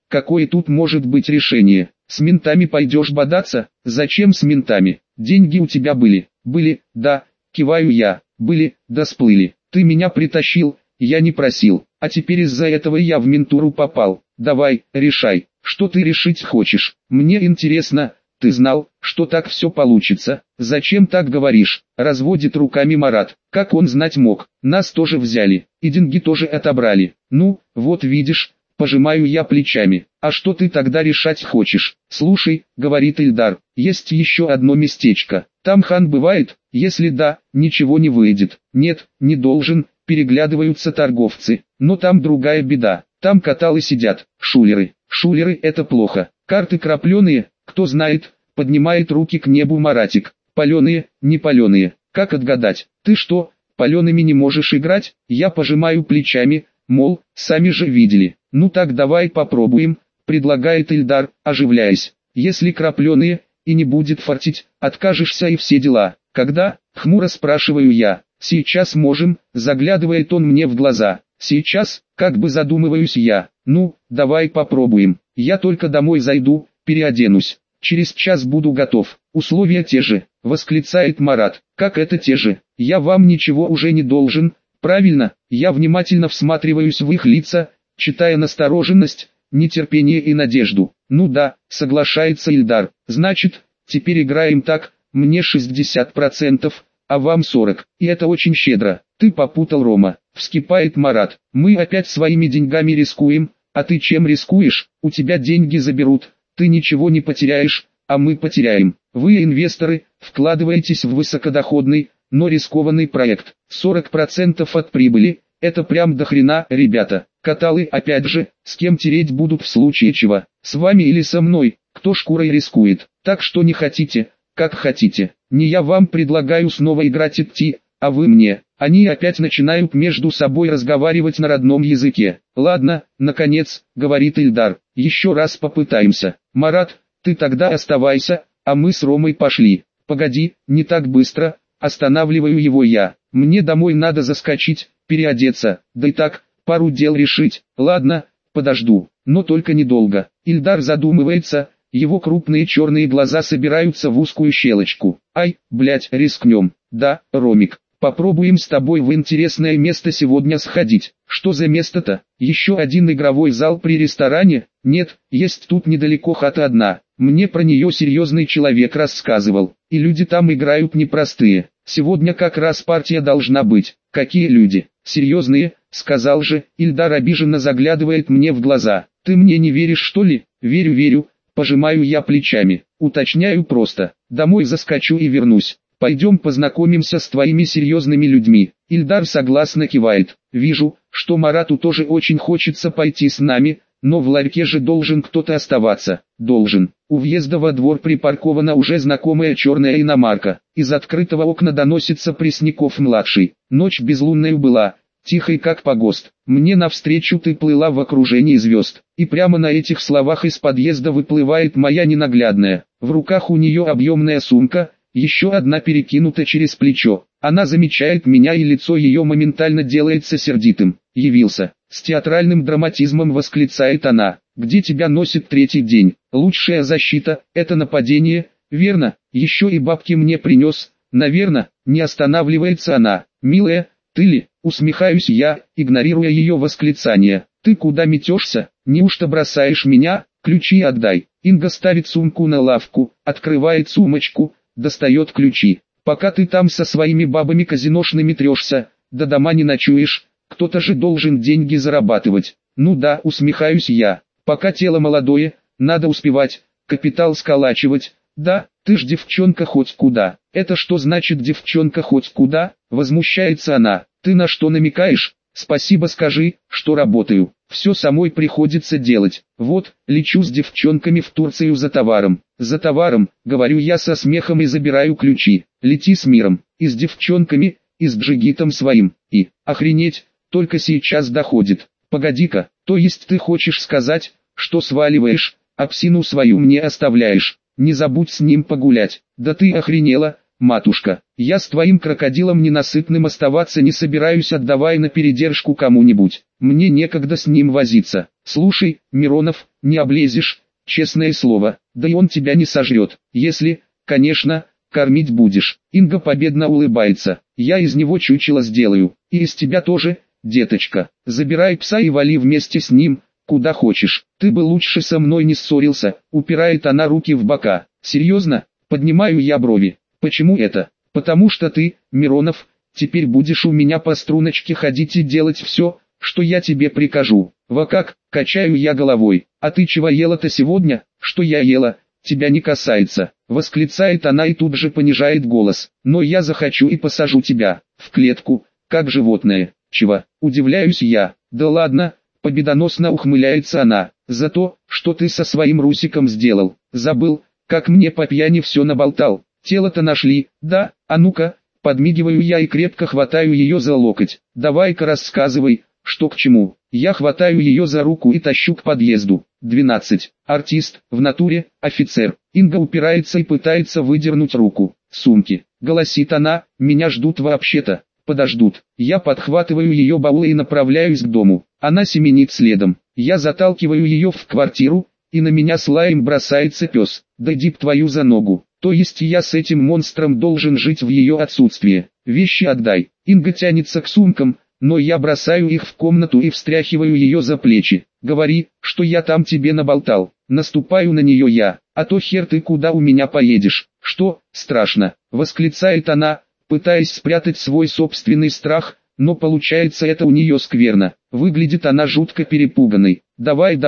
какое тут может быть решение? С ментами пойдешь бодаться? Зачем с ментами? Деньги у тебя были? Были, да, киваю я, были, да сплыли. Ты меня притащил, я не просил, а теперь из-за этого я в ментуру попал. Давай, решай, что ты решить хочешь. Мне интересно, ты знал, что так все получится? Зачем так говоришь? Разводит руками Марат. Как он знать мог? Нас тоже взяли, и деньги тоже отобрали. Ну, вот видишь, пожимаю я плечами. А что ты тогда решать хочешь? Слушай, говорит Ильдар, есть еще одно местечко. Там хан бывает? Если да, ничего не выйдет. Нет, не должен, переглядываются торговцы. Но там другая беда. Там каталы сидят, шулеры. Шулеры это плохо. Карты крапленые, кто знает, поднимает руки к небу Маратик. Паленые, не паленые. Как отгадать? Ты что, палеными не можешь играть? Я пожимаю плечами, мол, сами же видели. Ну так давай попробуем, предлагает Ильдар, оживляясь. Если крапленые, и не будет фартить, откажешься и все дела. Когда? Хмуро спрашиваю я. Сейчас можем, заглядывает он мне в глаза. Сейчас, как бы задумываюсь я. Ну, давай попробуем. Я только домой зайду, переоденусь. Через час буду готов. Условия те же, восклицает Марат. Как это те же? Я вам ничего уже не должен. Правильно, я внимательно всматриваюсь в их лица, читая настороженность, нетерпение и надежду. Ну да, соглашается Ильдар. Значит, теперь играем так, мне 60%, а вам 40%. И это очень щедро. Ты попутал, Рома. Вскипает Марат. Мы опять своими деньгами рискуем, а ты чем рискуешь? У тебя деньги заберут, ты ничего не потеряешь, а мы потеряем. Вы, инвесторы, вкладываетесь в высокодоходный, но рискованный проект. 40% от прибыли, это прям до хрена, ребята. Каталы, опять же, с кем тереть будут в случае чего? С вами или со мной? Кто шкурой рискует? Так что не хотите, как хотите. Не я вам предлагаю снова играть идти, а вы мне. Они опять начинают между собой разговаривать на родном языке. Ладно, наконец, говорит Ильдар, еще раз попытаемся. Марат, ты тогда оставайся, а мы с Ромой пошли. Погоди, не так быстро, останавливаю его я. Мне домой надо заскочить, переодеться, да и так, пару дел решить. Ладно, подожду, но только недолго. Ильдар задумывается, его крупные черные глаза собираются в узкую щелочку. Ай, блять, рискнем. Да, Ромик, попробуем с тобой в интересное место сегодня сходить. Что за место-то? Еще один игровой зал при ресторане? Нет, есть тут недалеко хата одна. Мне про нее серьезный человек рассказывал. И люди там играют непростые. Сегодня как раз партия должна быть. Какие люди? Серьезные, сказал же. Ильдар обиженно заглядывает мне в глаза. Ты мне не веришь, что ли? Верю, верю. Пожимаю я плечами. Уточняю просто. Домой заскочу и вернусь. Пойдем познакомимся с твоими серьезными людьми. Ильдар согласно кивает. Вижу, что Марату тоже очень хочется пойти с нами, но в ларьке же должен кто-то оставаться. Должен. У въезда во двор припаркована уже знакомая черная иномарка. Из открытого окна доносится Пресняков-младший. Ночь безлунная была, тихой как погост. Мне навстречу ты плыла в окружении звезд. И прямо на этих словах из подъезда выплывает моя ненаглядная. В руках у нее объемная сумка, еще одна перекинута через плечо. Она замечает меня, и лицо ее моментально делается сердитым. Явился. С театральным драматизмом восклицает она. Где тебя носит третий день? Лучшая защита – это нападение, верно? Еще и бабки мне принес, наверно? Не останавливается она. Милая, ты ли? Усмехаюсь я, игнорируя ее восклицание. Ты куда метешься? Неужто бросаешь меня? Ключи отдай. Инга ставит сумку на лавку, открывает сумочку, достает ключи. Пока ты там со своими бабами казиношными трешься, до дома не ночуешь, кто-то же должен деньги зарабатывать. Ну да, усмехаюсь я. Пока тело молодое, надо успевать, капитал сколачивать. Да, ты ж девчонка хоть куда. Это что значит девчонка хоть куда? Возмущается она. Ты на что намекаешь? Спасибо скажи, что работаю. Все самой приходится делать. Вот, лечу с девчонками в Турцию за товаром. За товаром, говорю я со смехом и забираю ключи. Лети с миром. И с девчонками, и с джигитом своим. И, охренеть, только сейчас доходит. Погоди-ка, то есть ты хочешь сказать, что сваливаешь, а псину свою мне оставляешь? Не забудь с ним погулять. Да ты охренела, матушка. Я с твоим крокодилом ненасытным оставаться не собираюсь, отдавай на передержку кому-нибудь. Мне некогда с ним возиться. Слушай, Миронов, не облезешь, честное слово, да и он тебя не сожрет, если, конечно, кормить будешь. Инга победно улыбается. Я из него чучело сделаю, и из тебя тоже, деточка. Забирай пса и вали вместе с ним, куда хочешь. Ты бы лучше со мной не ссорился, упирает она руки в бока. Серьезно? Поднимаю я брови. Почему это? Потому что ты, Миронов, теперь будешь у меня по струночке ходить и делать все, что я тебе прикажу. Во как, качаю я головой. А ты чего ела-то сегодня? Что я ела? Тебя не касается, восклицает она и тут же понижает голос. Но я захочу и посажу тебя в клетку, как животное. Чего? Удивляюсь я. Да ладно, победоносно ухмыляется она. За то, что ты со своим Русиком сделал. Забыл, как мне по пьяни все наболтал. Тело-то нашли, да? А ну-ка, подмигиваю я и крепко хватаю ее за локоть. Давай-ка рассказывай, что к чему. Я хватаю ее за руку и тащу к подъезду. 12. Артист, в натуре, офицер. Инга упирается и пытается выдернуть руку. Сумки. Голосит она, меня ждут вообще-то. Подождут. Я подхватываю ее баулы и направляюсь к дому. Она семенит следом. Я заталкиваю ее в квартиру, и на меня с лаем бросается пес. Да иди б твою за ногу. То есть я с этим монстром должен жить в ее отсутствие. Вещи отдай. Инга тянется к сумкам, но я бросаю их в комнату и встряхиваю ее за плечи. Говори, что я там тебе наболтал. Наступаю на нее я, а то хер ты куда у меня поедешь. Что, страшно, восклицает она, пытаясь спрятать свой собственный страх, но получается это у нее скверно. Выглядит она жутко перепуганной. Давай,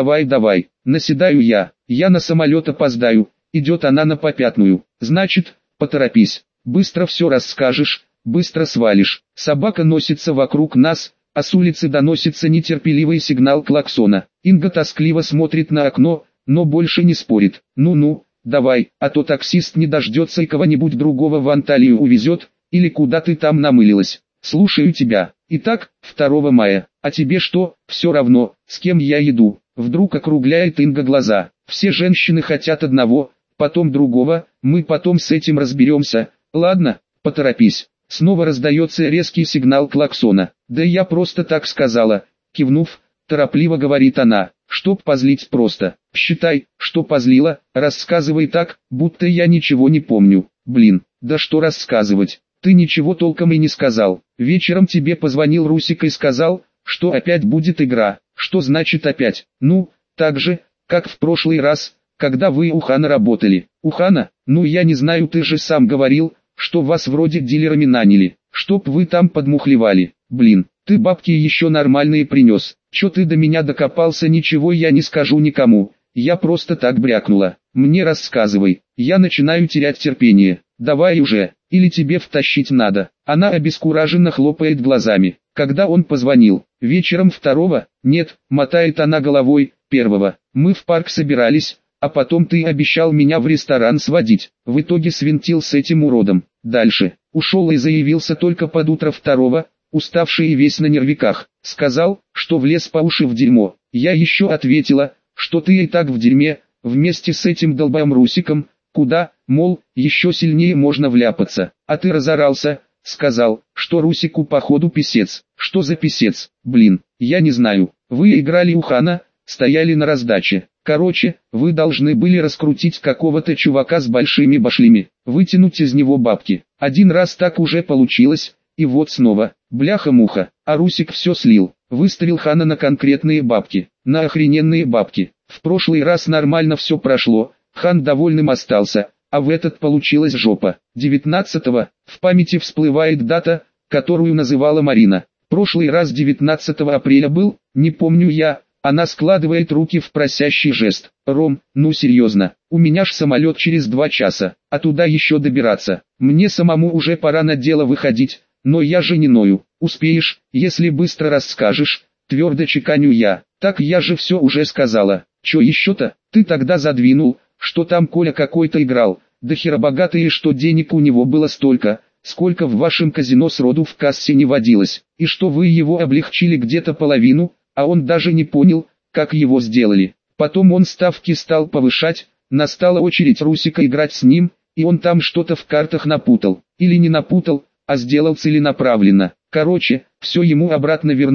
наседаю я на самолет опоздаю. Идет она на попятную. Значит, поторопись, быстро все расскажешь, быстро свалишь. Собака носится вокруг нас, а с улицы доносится нетерпеливый сигнал клаксона. Инга тоскливо смотрит на окно, но больше не спорит. Ну-ну, давай, а то таксист не дождется и кого-нибудь другого в Анталию увезет, или куда ты там намылилась. Слушаю тебя. Итак, 2 мая, а тебе что, все равно, с кем я иду? Вдруг округляет Инга глаза. Все женщины хотят одного, потом другого, мы потом с этим разберемся. Ладно, поторопись. Снова раздается резкий сигнал клаксона. Да я просто так сказала, кивнув, торопливо говорит она, чтоб позлить просто. Считай, что позлила, рассказывай так, будто я ничего не помню. Блин, да что рассказывать, ты ничего толком и не сказал. Вечером тебе позвонил Русик и сказал, что опять будет игра. Что значит опять? Ну, так же, как в прошлый раз, когда вы у Хана работали. У Хана? Ну я не знаю, ты же сам говорил, что вас вроде дилерами наняли, чтоб вы там подмухлевали. Блин, ты бабки еще нормальные принес. Че ты до меня докопался? Ничего я не скажу никому. Я просто так брякнула. Мне рассказывай. Я начинаю терять терпение. Давай уже, или тебе втащить надо. Она обескураженно хлопает глазами. Когда он позвонил? Вечером 2-го? Нет, мотает она головой, 1-го. Мы в парк собирались, а потом ты обещал меня в ресторан сводить. В итоге свинтил с этим уродом. Дальше. Ушел и заявился только под утро 2-го, уставший и весь на нервиках. Сказал, что влез по уши в дерьмо. Я еще ответила, что ты и так в дерьме, вместе с этим долбаем Русиком, куда, мол, еще сильнее можно вляпаться. А ты разорался, сказал, что Русику походу писец. Что за писец? Блин, я не знаю. Вы играли у Хана, стояли на раздаче. Короче, вы должны были раскрутить какого-то чувака с большими башлями, вытянуть из него бабки. Один раз так уже получилось, и вот снова, бляха-муха, а Русик все слил, выставил Хана на конкретные бабки, на охрененные бабки. В прошлый раз нормально все прошло, Хан довольным остался, а в этот получилась жопа. 19-го, в памяти всплывает дата, которую называла Марина. Прошлый раз 19 апреля был, не помню я. Она складывает руки в просящий жест. Ром, ну серьезно, у меня ж самолет через 2 часа, а туда еще добираться. Мне самому уже пора на дело выходить, но я же не ною. Успеешь, если быстро расскажешь, твердо чеканю я. Так я же все уже сказала. Че еще-то? Ты тогда задвинул, что там Коля какой-то играл. Да хера богатый, и что денег у него было столько, сколько в вашем казино сроду в кассе не водилось. И что вы его облегчили где-то половину, а он даже не понял, как его сделали. Потом он ставки стал повышать, настала очередь Русика играть с ним, и он там что-то в картах напутал. Или не напутал, а сделал целенаправленно. Короче, все ему обратно вернул,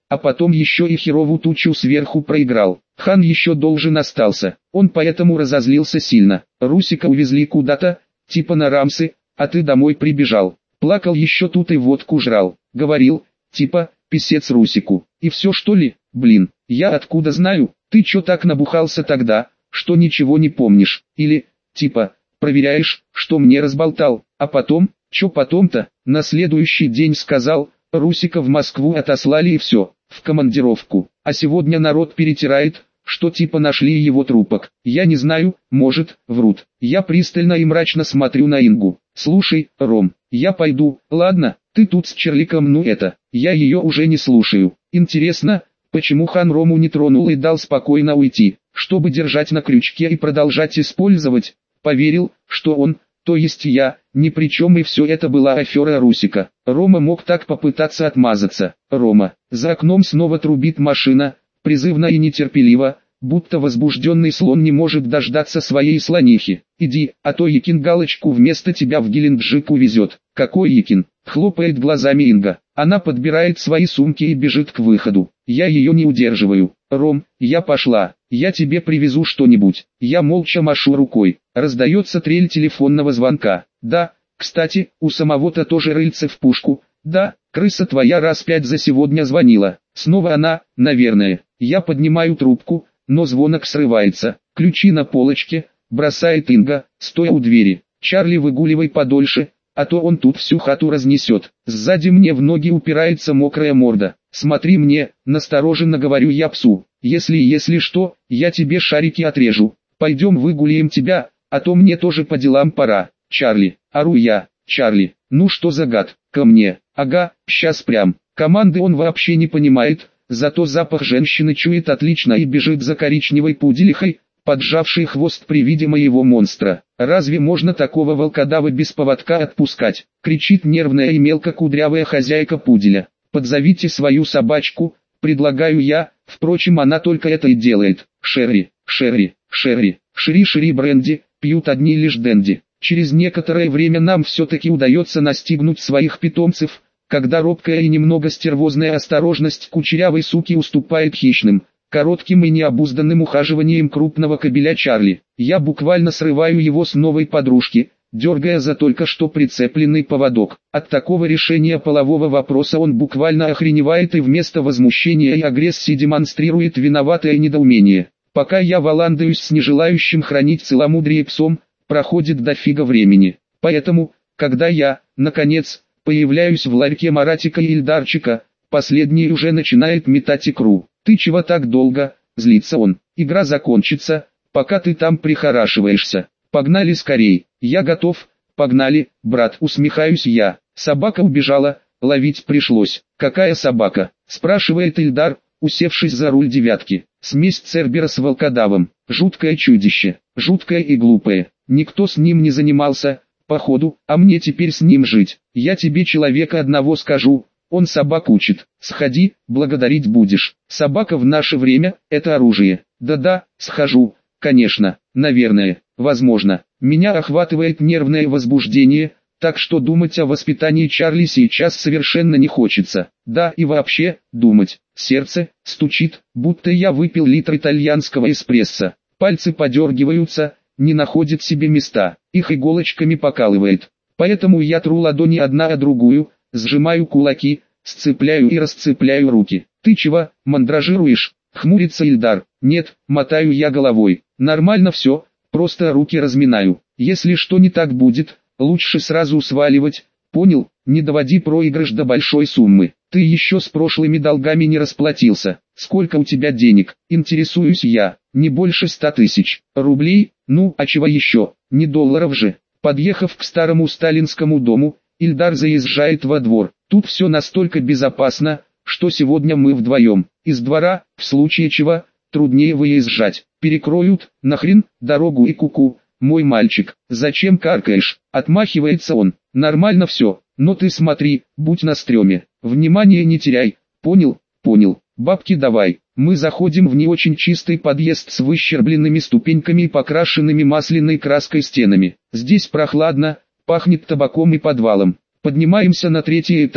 а потом еще и херову тучу сверху проиграл. Хан еще должен остался, он поэтому разозлился сильно. Русика увезли куда-то, типа на рамсы, а ты домой прибежал. Плакал еще тут и водку жрал. Говорил, типа, писец Русику. И все что ли? Блин, я откуда знаю, ты чё так набухался тогда, что ничего не помнишь? Или, типа, проверяешь, что мне разболтал, а потом, чё потом-то? На следующий день сказал, Русика в Москву отослали и все, в командировку. А сегодня народ перетирает, что типа нашли его трупок. Я не знаю, может, врут. Я пристально и мрачно смотрю на Ингу. Слушай, Ром, я пойду, ладно, ты тут с Черликом, ну это, я ее уже не слушаю. Интересно, почему Хан Рому не тронул и дал спокойно уйти, чтобы держать на крючке и продолжать использовать? Поверил, что он, то есть я, ни при чем, и все это была афера Русика. Рома мог так попытаться отмазаться. Рома, за окном снова трубит машина, призывно и нетерпеливо, будто возбужденный слон не может дождаться своей слонихи. Иди, а то Якин галочку вместо тебя в Геленджик увезет. Какой Якин? Хлопает глазами Инга. Она подбирает свои сумки и бежит к выходу. Я ее не удерживаю. Ром, я пошла. Я тебе привезу что-нибудь. Я молча машу рукой. Раздается трель телефонного звонка. Да, кстати, у самого-то тоже рыльце в пушку. Да, крыса твоя раз 5 за сегодня звонила. Снова она, наверное. Я поднимаю трубку, но звонок срывается. Ключи на полочке, бросает Инга, стоя у двери. Чарли, выгуливай подольше, а то он тут всю хату разнесет. Сзади мне в ноги упирается мокрая морда. Смотри мне, настороженно говорю я псу. Если что, я тебе шарики отрежу. Пойдем выгуляем тебя, а то мне тоже по делам пора. Чарли, ору я. Чарли, ну что за гад, ко мне. Ага, щас прям. Команды он вообще не понимает, зато запах женщины чует отлично и бежит за коричневой пуделихой, поджавший хвост при виде моего монстра. Разве можно такого волкодава без поводка отпускать? Кричит нервная и мелкокудрявая хозяйка пуделя. Подзовите свою собачку, предлагаю я, впрочем она только это и делает. Шерри, Шерри, Шерри, Шири-Шири бренди, пьют одни лишь денди. Через некоторое время нам все-таки удается настигнуть своих питомцев, когда робкая и немного стервозная осторожность кучерявой суки уступает хищным, коротким и необузданным ухаживанием крупного кобеля Чарли. Я буквально срываю его с новой подружки, дергая за только что прицепленный поводок. От такого решения полового вопроса он буквально охреневает и вместо возмущения и агрессии демонстрирует виноватое недоумение. Пока я валандаюсь с нежелающим хранить целомудрие псом, проходит дофига времени. Поэтому, когда я, наконец, появляюсь в ларьке Маратика и Ильдарчика, последний уже начинает метать икру. «Ты чего так долго?» – злится он. «Игра закончится, пока ты там прихорашиваешься. Погнали скорей». «Я готов, погнали, брат», – усмехаюсь я. Собака убежала, ловить пришлось. «Какая собака?» – спрашивает Ильдар, усевшись за руль девятки. «Смесь Цербера с волкодавом. Жуткое чудище, жуткое и глупое. Никто с ним не занимался, походу, а мне теперь с ним жить. Я тебе человека одного скажу, он собак учит. Сходи, благодарить будешь. Собака в наше время – это оружие». «Да-да, схожу, конечно, наверное, возможно». Меня охватывает нервное возбуждение, так что думать о воспитании Чарли сейчас совершенно не хочется. Да и вообще, думать. Сердце стучит, будто я выпил литр итальянского эспрессо. Пальцы подергиваются, не находят себе места, их иголочками покалывает. Поэтому я тру ладони одна о другую, сжимаю кулаки, сцепляю и расцепляю руки. «Ты чего, мандражируешь?» — хмурится Ильдар. «Нет», — мотаю я головой. «Нормально все, просто руки разминаю. Если что не так будет, лучше сразу сваливать, понял? Не доводи проигрыш до большой суммы. Ты еще с прошлыми долгами не расплатился. Сколько у тебя денег?» Интересуюсь я. «Не больше 100 тысяч рублей, ну а чего еще, не долларов же». Подъехав к старому сталинскому дому, Ильдар заезжает во двор. Тут все настолько безопасно, что сегодня мы вдвоем. Из двора, в случае чего, труднее выезжать. Перекроют, нахрен, дорогу и куку. «Мой мальчик, зачем каркаешь?» — отмахивается он. «Нормально все, но ты смотри, будь на стреме. Внимание не теряй, понял?» «Понял. Бабки давай». Мы заходим в не очень чистый подъезд с выщербленными ступеньками и покрашенными масляной краской стенами. Здесь прохладно, пахнет табаком и подвалом. Поднимаемся на 3-й этаж,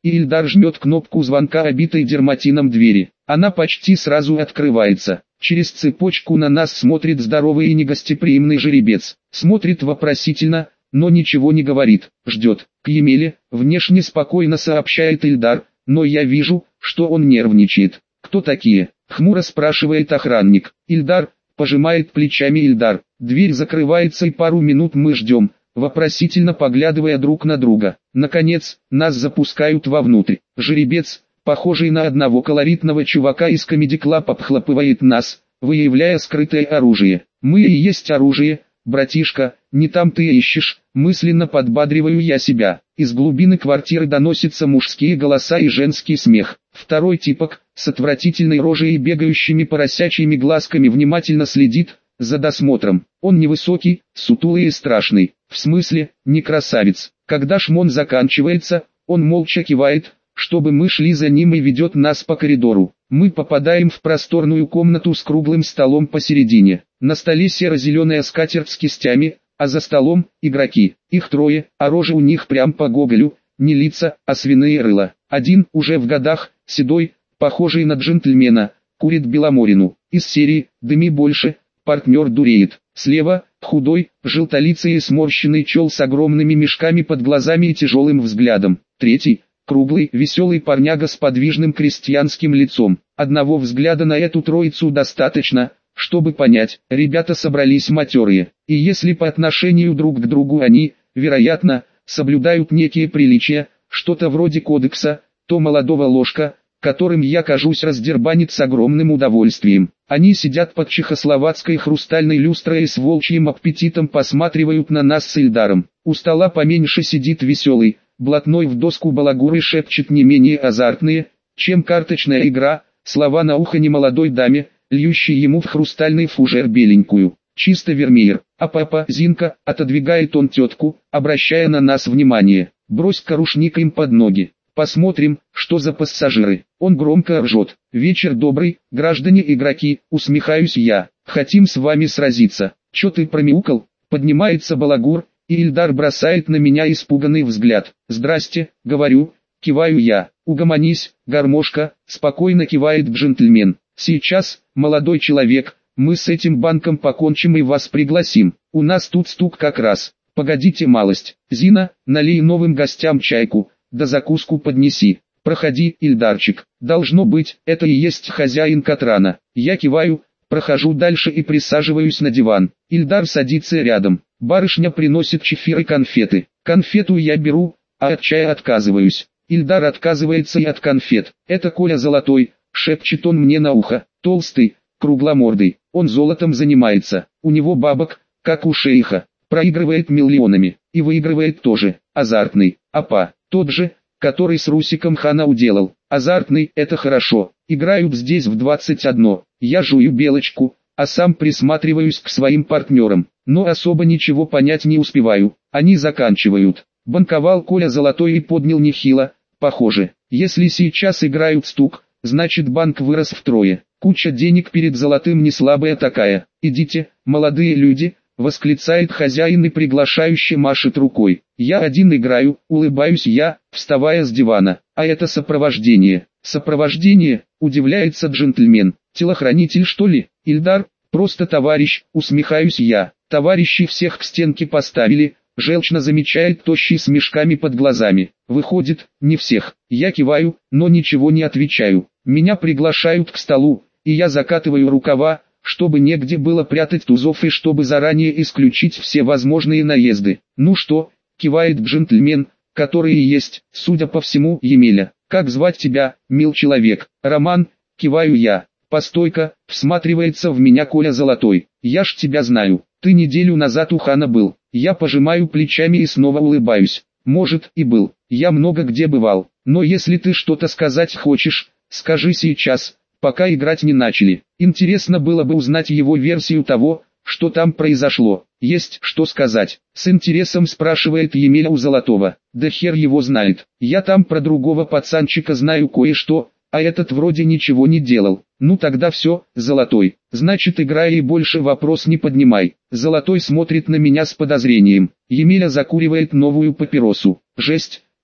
и Ильдар жмет кнопку звонка, обитой дерматином двери. Она почти сразу открывается. Через цепочку на нас смотрит здоровый и негостеприимный жеребец. Смотрит вопросительно, но ничего не говорит. Ждет. К Емеле, внешне спокойно сообщает Ильдар, но я вижу, что он нервничает. «Кто такие?» — хмуро спрашивает охранник. Ильдар, пожимает плечами Ильдар. Дверь закрывается и пару минут мы ждем, вопросительно поглядывая друг на друга. Наконец, нас запускают вовнутрь. Жеребец, похожий на одного колоритного чувака из Comedy Club, обхлопывает нас, выявляя скрытое оружие. «Мы и есть оружие, братишка, не там ты ищешь», мысленно подбадриваю я себя. Из глубины квартиры доносятся мужские голоса и женский смех. Второй типок, с отвратительной рожей и бегающими поросячьими глазками, внимательно следит за досмотром. Он невысокий, сутулый и страшный. В смысле, не красавец. Когда шмон заканчивается, он молча кивает, чтобы мы шли за ним, и ведет нас по коридору. Мы попадаем в просторную комнату с круглым столом посередине. На столе серо-зеленая скатерть с кистями, а за столом – игроки. Их трое, а рожи у них прям по Гоголю, не лица, а свиные рыла. Один, уже в годах, седой, похожий на джентльмена, курит беломорину. Из серии «Дыми больше», партнер дуреет. Слева – худой, желтолицый и сморщенный чел с огромными мешками под глазами и тяжелым взглядом. Третий – круглый, веселый парняга с подвижным крестьянским лицом. Одного взгляда на эту троицу достаточно, чтобы понять, ребята собрались матерые. И если по отношению друг к другу они, вероятно, соблюдают некие приличия, что-то вроде кодекса, то молодого ложка, которым я кажусь, раздербанит с огромным удовольствием. Они сидят под чехословацкой хрустальной люстрой и с волчьим аппетитом посматривают на нас с Ильдаром. У стола поменьше сидит веселый, блатной в доску балагур и шепчет не менее азартные, чем карточная игра, слова на ухо немолодой даме, льющей ему в хрустальный фужер беленькую. Чисто Вермеер. А папа, Зинка, отодвигает он тетку, обращая на нас внимание. Брось-ка рушник им под ноги. Посмотрим, что за пассажиры. Он громко ржет. «Вечер добрый, граждане-игроки», усмехаюсь я. «Хотим с вами сразиться». «Чё ты промяукал?» Поднимается балагур, и Ильдар бросает на меня испуганный взгляд. «Здрасте», говорю, киваю я. «Угомонись, гармошка», спокойно кивает джентльмен. «Сейчас, молодой человек, мы с этим банком покончим и вас пригласим. У нас тут стук как раз. Погодите малость. Зина, налей новым гостям чайку, да закуску поднеси. Проходи, Ильдарчик. Должно быть, это и есть хозяин Катрана». Я киваю, прохожу дальше и присаживаюсь на диван. Ильдар садится рядом. Барышня приносит чефир и конфеты. Конфету я беру, а от чая отказываюсь. Ильдар отказывается и от конфет. «Это Коля Золотой», шепчет он мне на ухо. «Толстый, кругломордый. Он золотом занимается. У него бабок, как у шейха. Проигрывает миллионами. И выигрывает тоже. Азартный. Апа, тот же, который с Русиком Хана уделал. Азартный – это хорошо. Играют здесь в 21. Я жую белочку, а сам присматриваюсь к своим партнерам. Но особо ничего понять не успеваю. Они заканчивают. Банковал Коля Золотой и поднял нехило, похоже. Если сейчас играют стук, значит банк вырос втрое. Куча денег перед Золотым не слабая такая. «Идите, молодые люди», восклицает хозяин и приглашающе машет рукой. «Я один играю», улыбаюсь я, вставая с дивана. «А это сопровождение». «Сопровождение», удивляется джентльмен. «Телохранитель, что ли?» «Ильдар, просто товарищ», усмехаюсь я. «Товарищи всех к стенке поставили», желчно замечает тощий с мешками под глазами. «Выходит, не всех». Я киваю, но ничего не отвечаю. Меня приглашают к столу, и я закатываю рукава, чтобы негде было прятать тузов и чтобы заранее исключить все возможные наезды. «Ну что?» – кивает джентльмен, который и есть, судя по всему, Емеля. «Как звать тебя, мил человек?» «Роман», – киваю я. «Постой-ка», – всматривается в меня Коля Золотой. «Я ж тебя знаю. Ты неделю назад у Хана был». Я пожимаю плечами и снова улыбаюсь. «Может, и был. Я много где бывал. Но если ты что-то сказать хочешь, скажи сейчас, пока играть не начали». Интересно было бы узнать его версию того, что там произошло. «Есть что сказать?» — с интересом спрашивает Емеля у Золотого. «Да хер его знает. Я там про другого пацанчика знаю кое-что, а этот вроде ничего не делал». «Ну тогда все, Золотой. Значит, играй и больше вопрос не поднимай». Золотой смотрит на меня с подозрением. Емеля закуривает новую папиросу. «Жесть,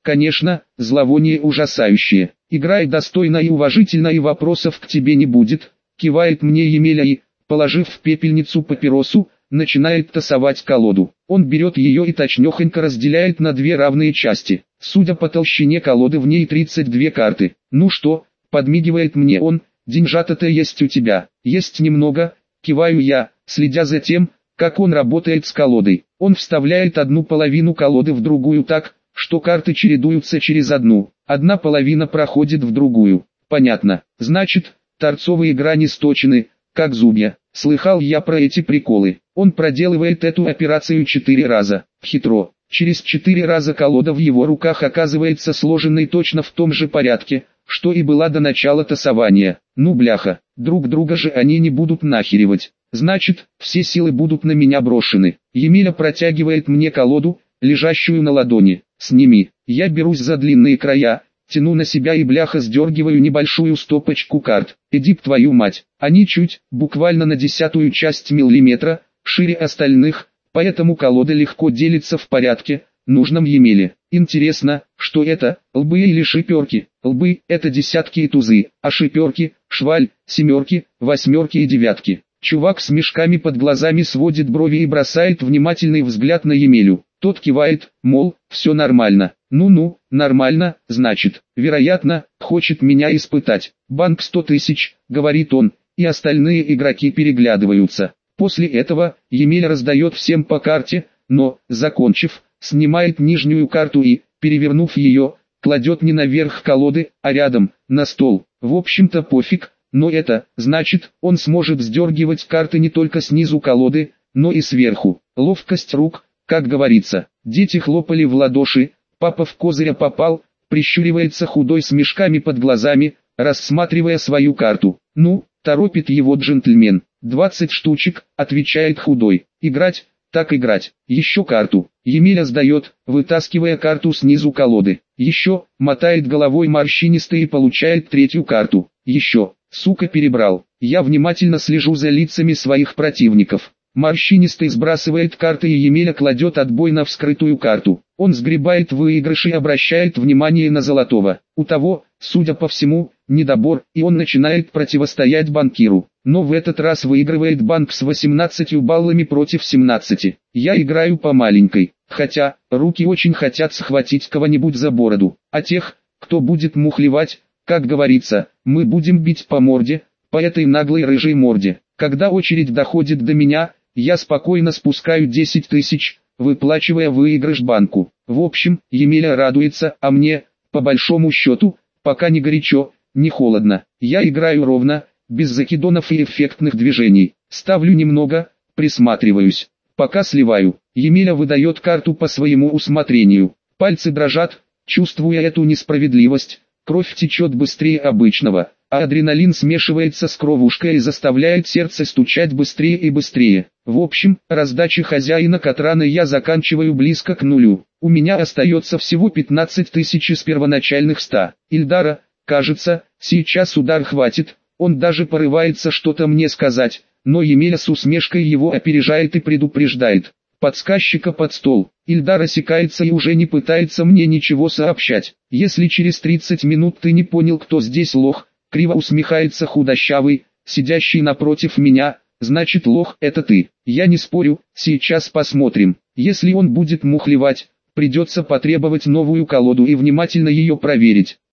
Конечно, зловоние ужасающее. Играй достойно и уважительно, и вопросов к тебе не будет. Кивает мне Емеля и, положив в пепельницу папиросу, начинает тасовать колоду. Он берет ее и точнёхонько разделяет на две равные части. Судя по толщине колоды, в ней 32 карты. Ну что, подмигивает мне он, деньжата-то есть у тебя? Есть немного, киваю я, следя за тем, как он работает с колодой. Он вставляет одну половину колоды в другую так, что карты чередуются через одну. Одна половина проходит в другую. Понятно. Значит, торцовые грани сточены, как зубья. Слыхал я про эти приколы. Он проделывает эту операцию 4 раза. Хитро. Через 4 раза колода в его руках оказывается сложенной точно в том же порядке, что и была до начала тасования. Ну бляха, друг друга же они не будут нахеривать. Значит, все силы будут на меня брошены. Емеля протягивает мне колоду, лежащую на ладони. Сними. Я берусь за длинные края, тяну на себя и бляха сдергиваю небольшую стопочку карт. Иди б твою мать. Они чуть, буквально на 1/10 часть миллиметра, шире остальных, поэтому колода легко делится в порядке, нужном Емеле. Интересно, что это, лбы или шиперки? Лбы – это десятки и тузы, а шиперки – шваль, семерки, восьмерки и девятки. Чувак с мешками под глазами сводит брови и бросает внимательный взгляд на Емелю. Тот кивает, мол, все нормально. Ну-ну, нормально, значит, вероятно, хочет меня испытать. Банк 100 тысяч, говорит он, и остальные игроки переглядываются. После этого, Емеля раздает всем по карте, но, закончив, снимает нижнюю карту и, перевернув ее, кладет не наверх колоды, а рядом, на стол. В общем-то пофиг, но это, значит, он сможет сдергивать карты не только снизу колоды, но и сверху. Ловкость рук, как говорится. Дети хлопали в ладоши, папа в козыря попал, прищуривается худой с мешками под глазами, рассматривая свою карту. Ну, торопит его джентльмен. 20 штучек, отвечает худой. Играть, так играть. Еще карту. Емеля сдает, вытаскивая карту снизу колоды. Еще, мотает головой морщинистый и получает третью карту. Еще, сука, перебрал. Я внимательно слежу за лицами своих противников. Морщинистый сбрасывает карты и Емеля кладет отбой на вскрытую карту. Он сгребает выигрыш и обращает внимание на золотого. У того, судя по всему, недобор, и он начинает противостоять банкиру. Но в этот раз выигрывает банк с 18 баллами против 17. Я играю по маленькой, хотя, руки очень хотят схватить кого-нибудь за бороду. А тех, кто будет мухлевать, как говорится, мы будем бить по морде, по этой наглой рыжей морде. Когда очередь доходит до меня, я спокойно спускаю 10 тысяч, выплачивая выигрыш банку. В общем, Емеля радуется, а мне, по большому счету, пока не горячо, не холодно. Я играю ровно, без закидонов и эффектных движений. Ставлю немного, присматриваюсь. Пока сливаю, Емеля выдает карту по своему усмотрению. Пальцы дрожат, чувствуя эту несправедливость. Кровь течет быстрее обычного, а адреналин смешивается с кровушкой и заставляет сердце стучать быстрее и быстрее. В общем, раздачи хозяина Катрана я заканчиваю близко к нулю. У меня остается всего 15 тысяч из первоначальных 100. Ильдара, кажется, сейчас удар хватит, он даже порывается что-то мне сказать, но Емеля с усмешкой его опережает и предупреждает. Подсказчика под стол. Ильдар осекается и уже не пытается мне ничего сообщать. Если через 30 минут ты не понял, кто здесь лох, криво усмехается худощавый, сидящий напротив меня, значит лох это ты. Я не спорю, сейчас посмотрим. Если он будет мухлевать, придется потребовать новую колоду и внимательно ее проверить.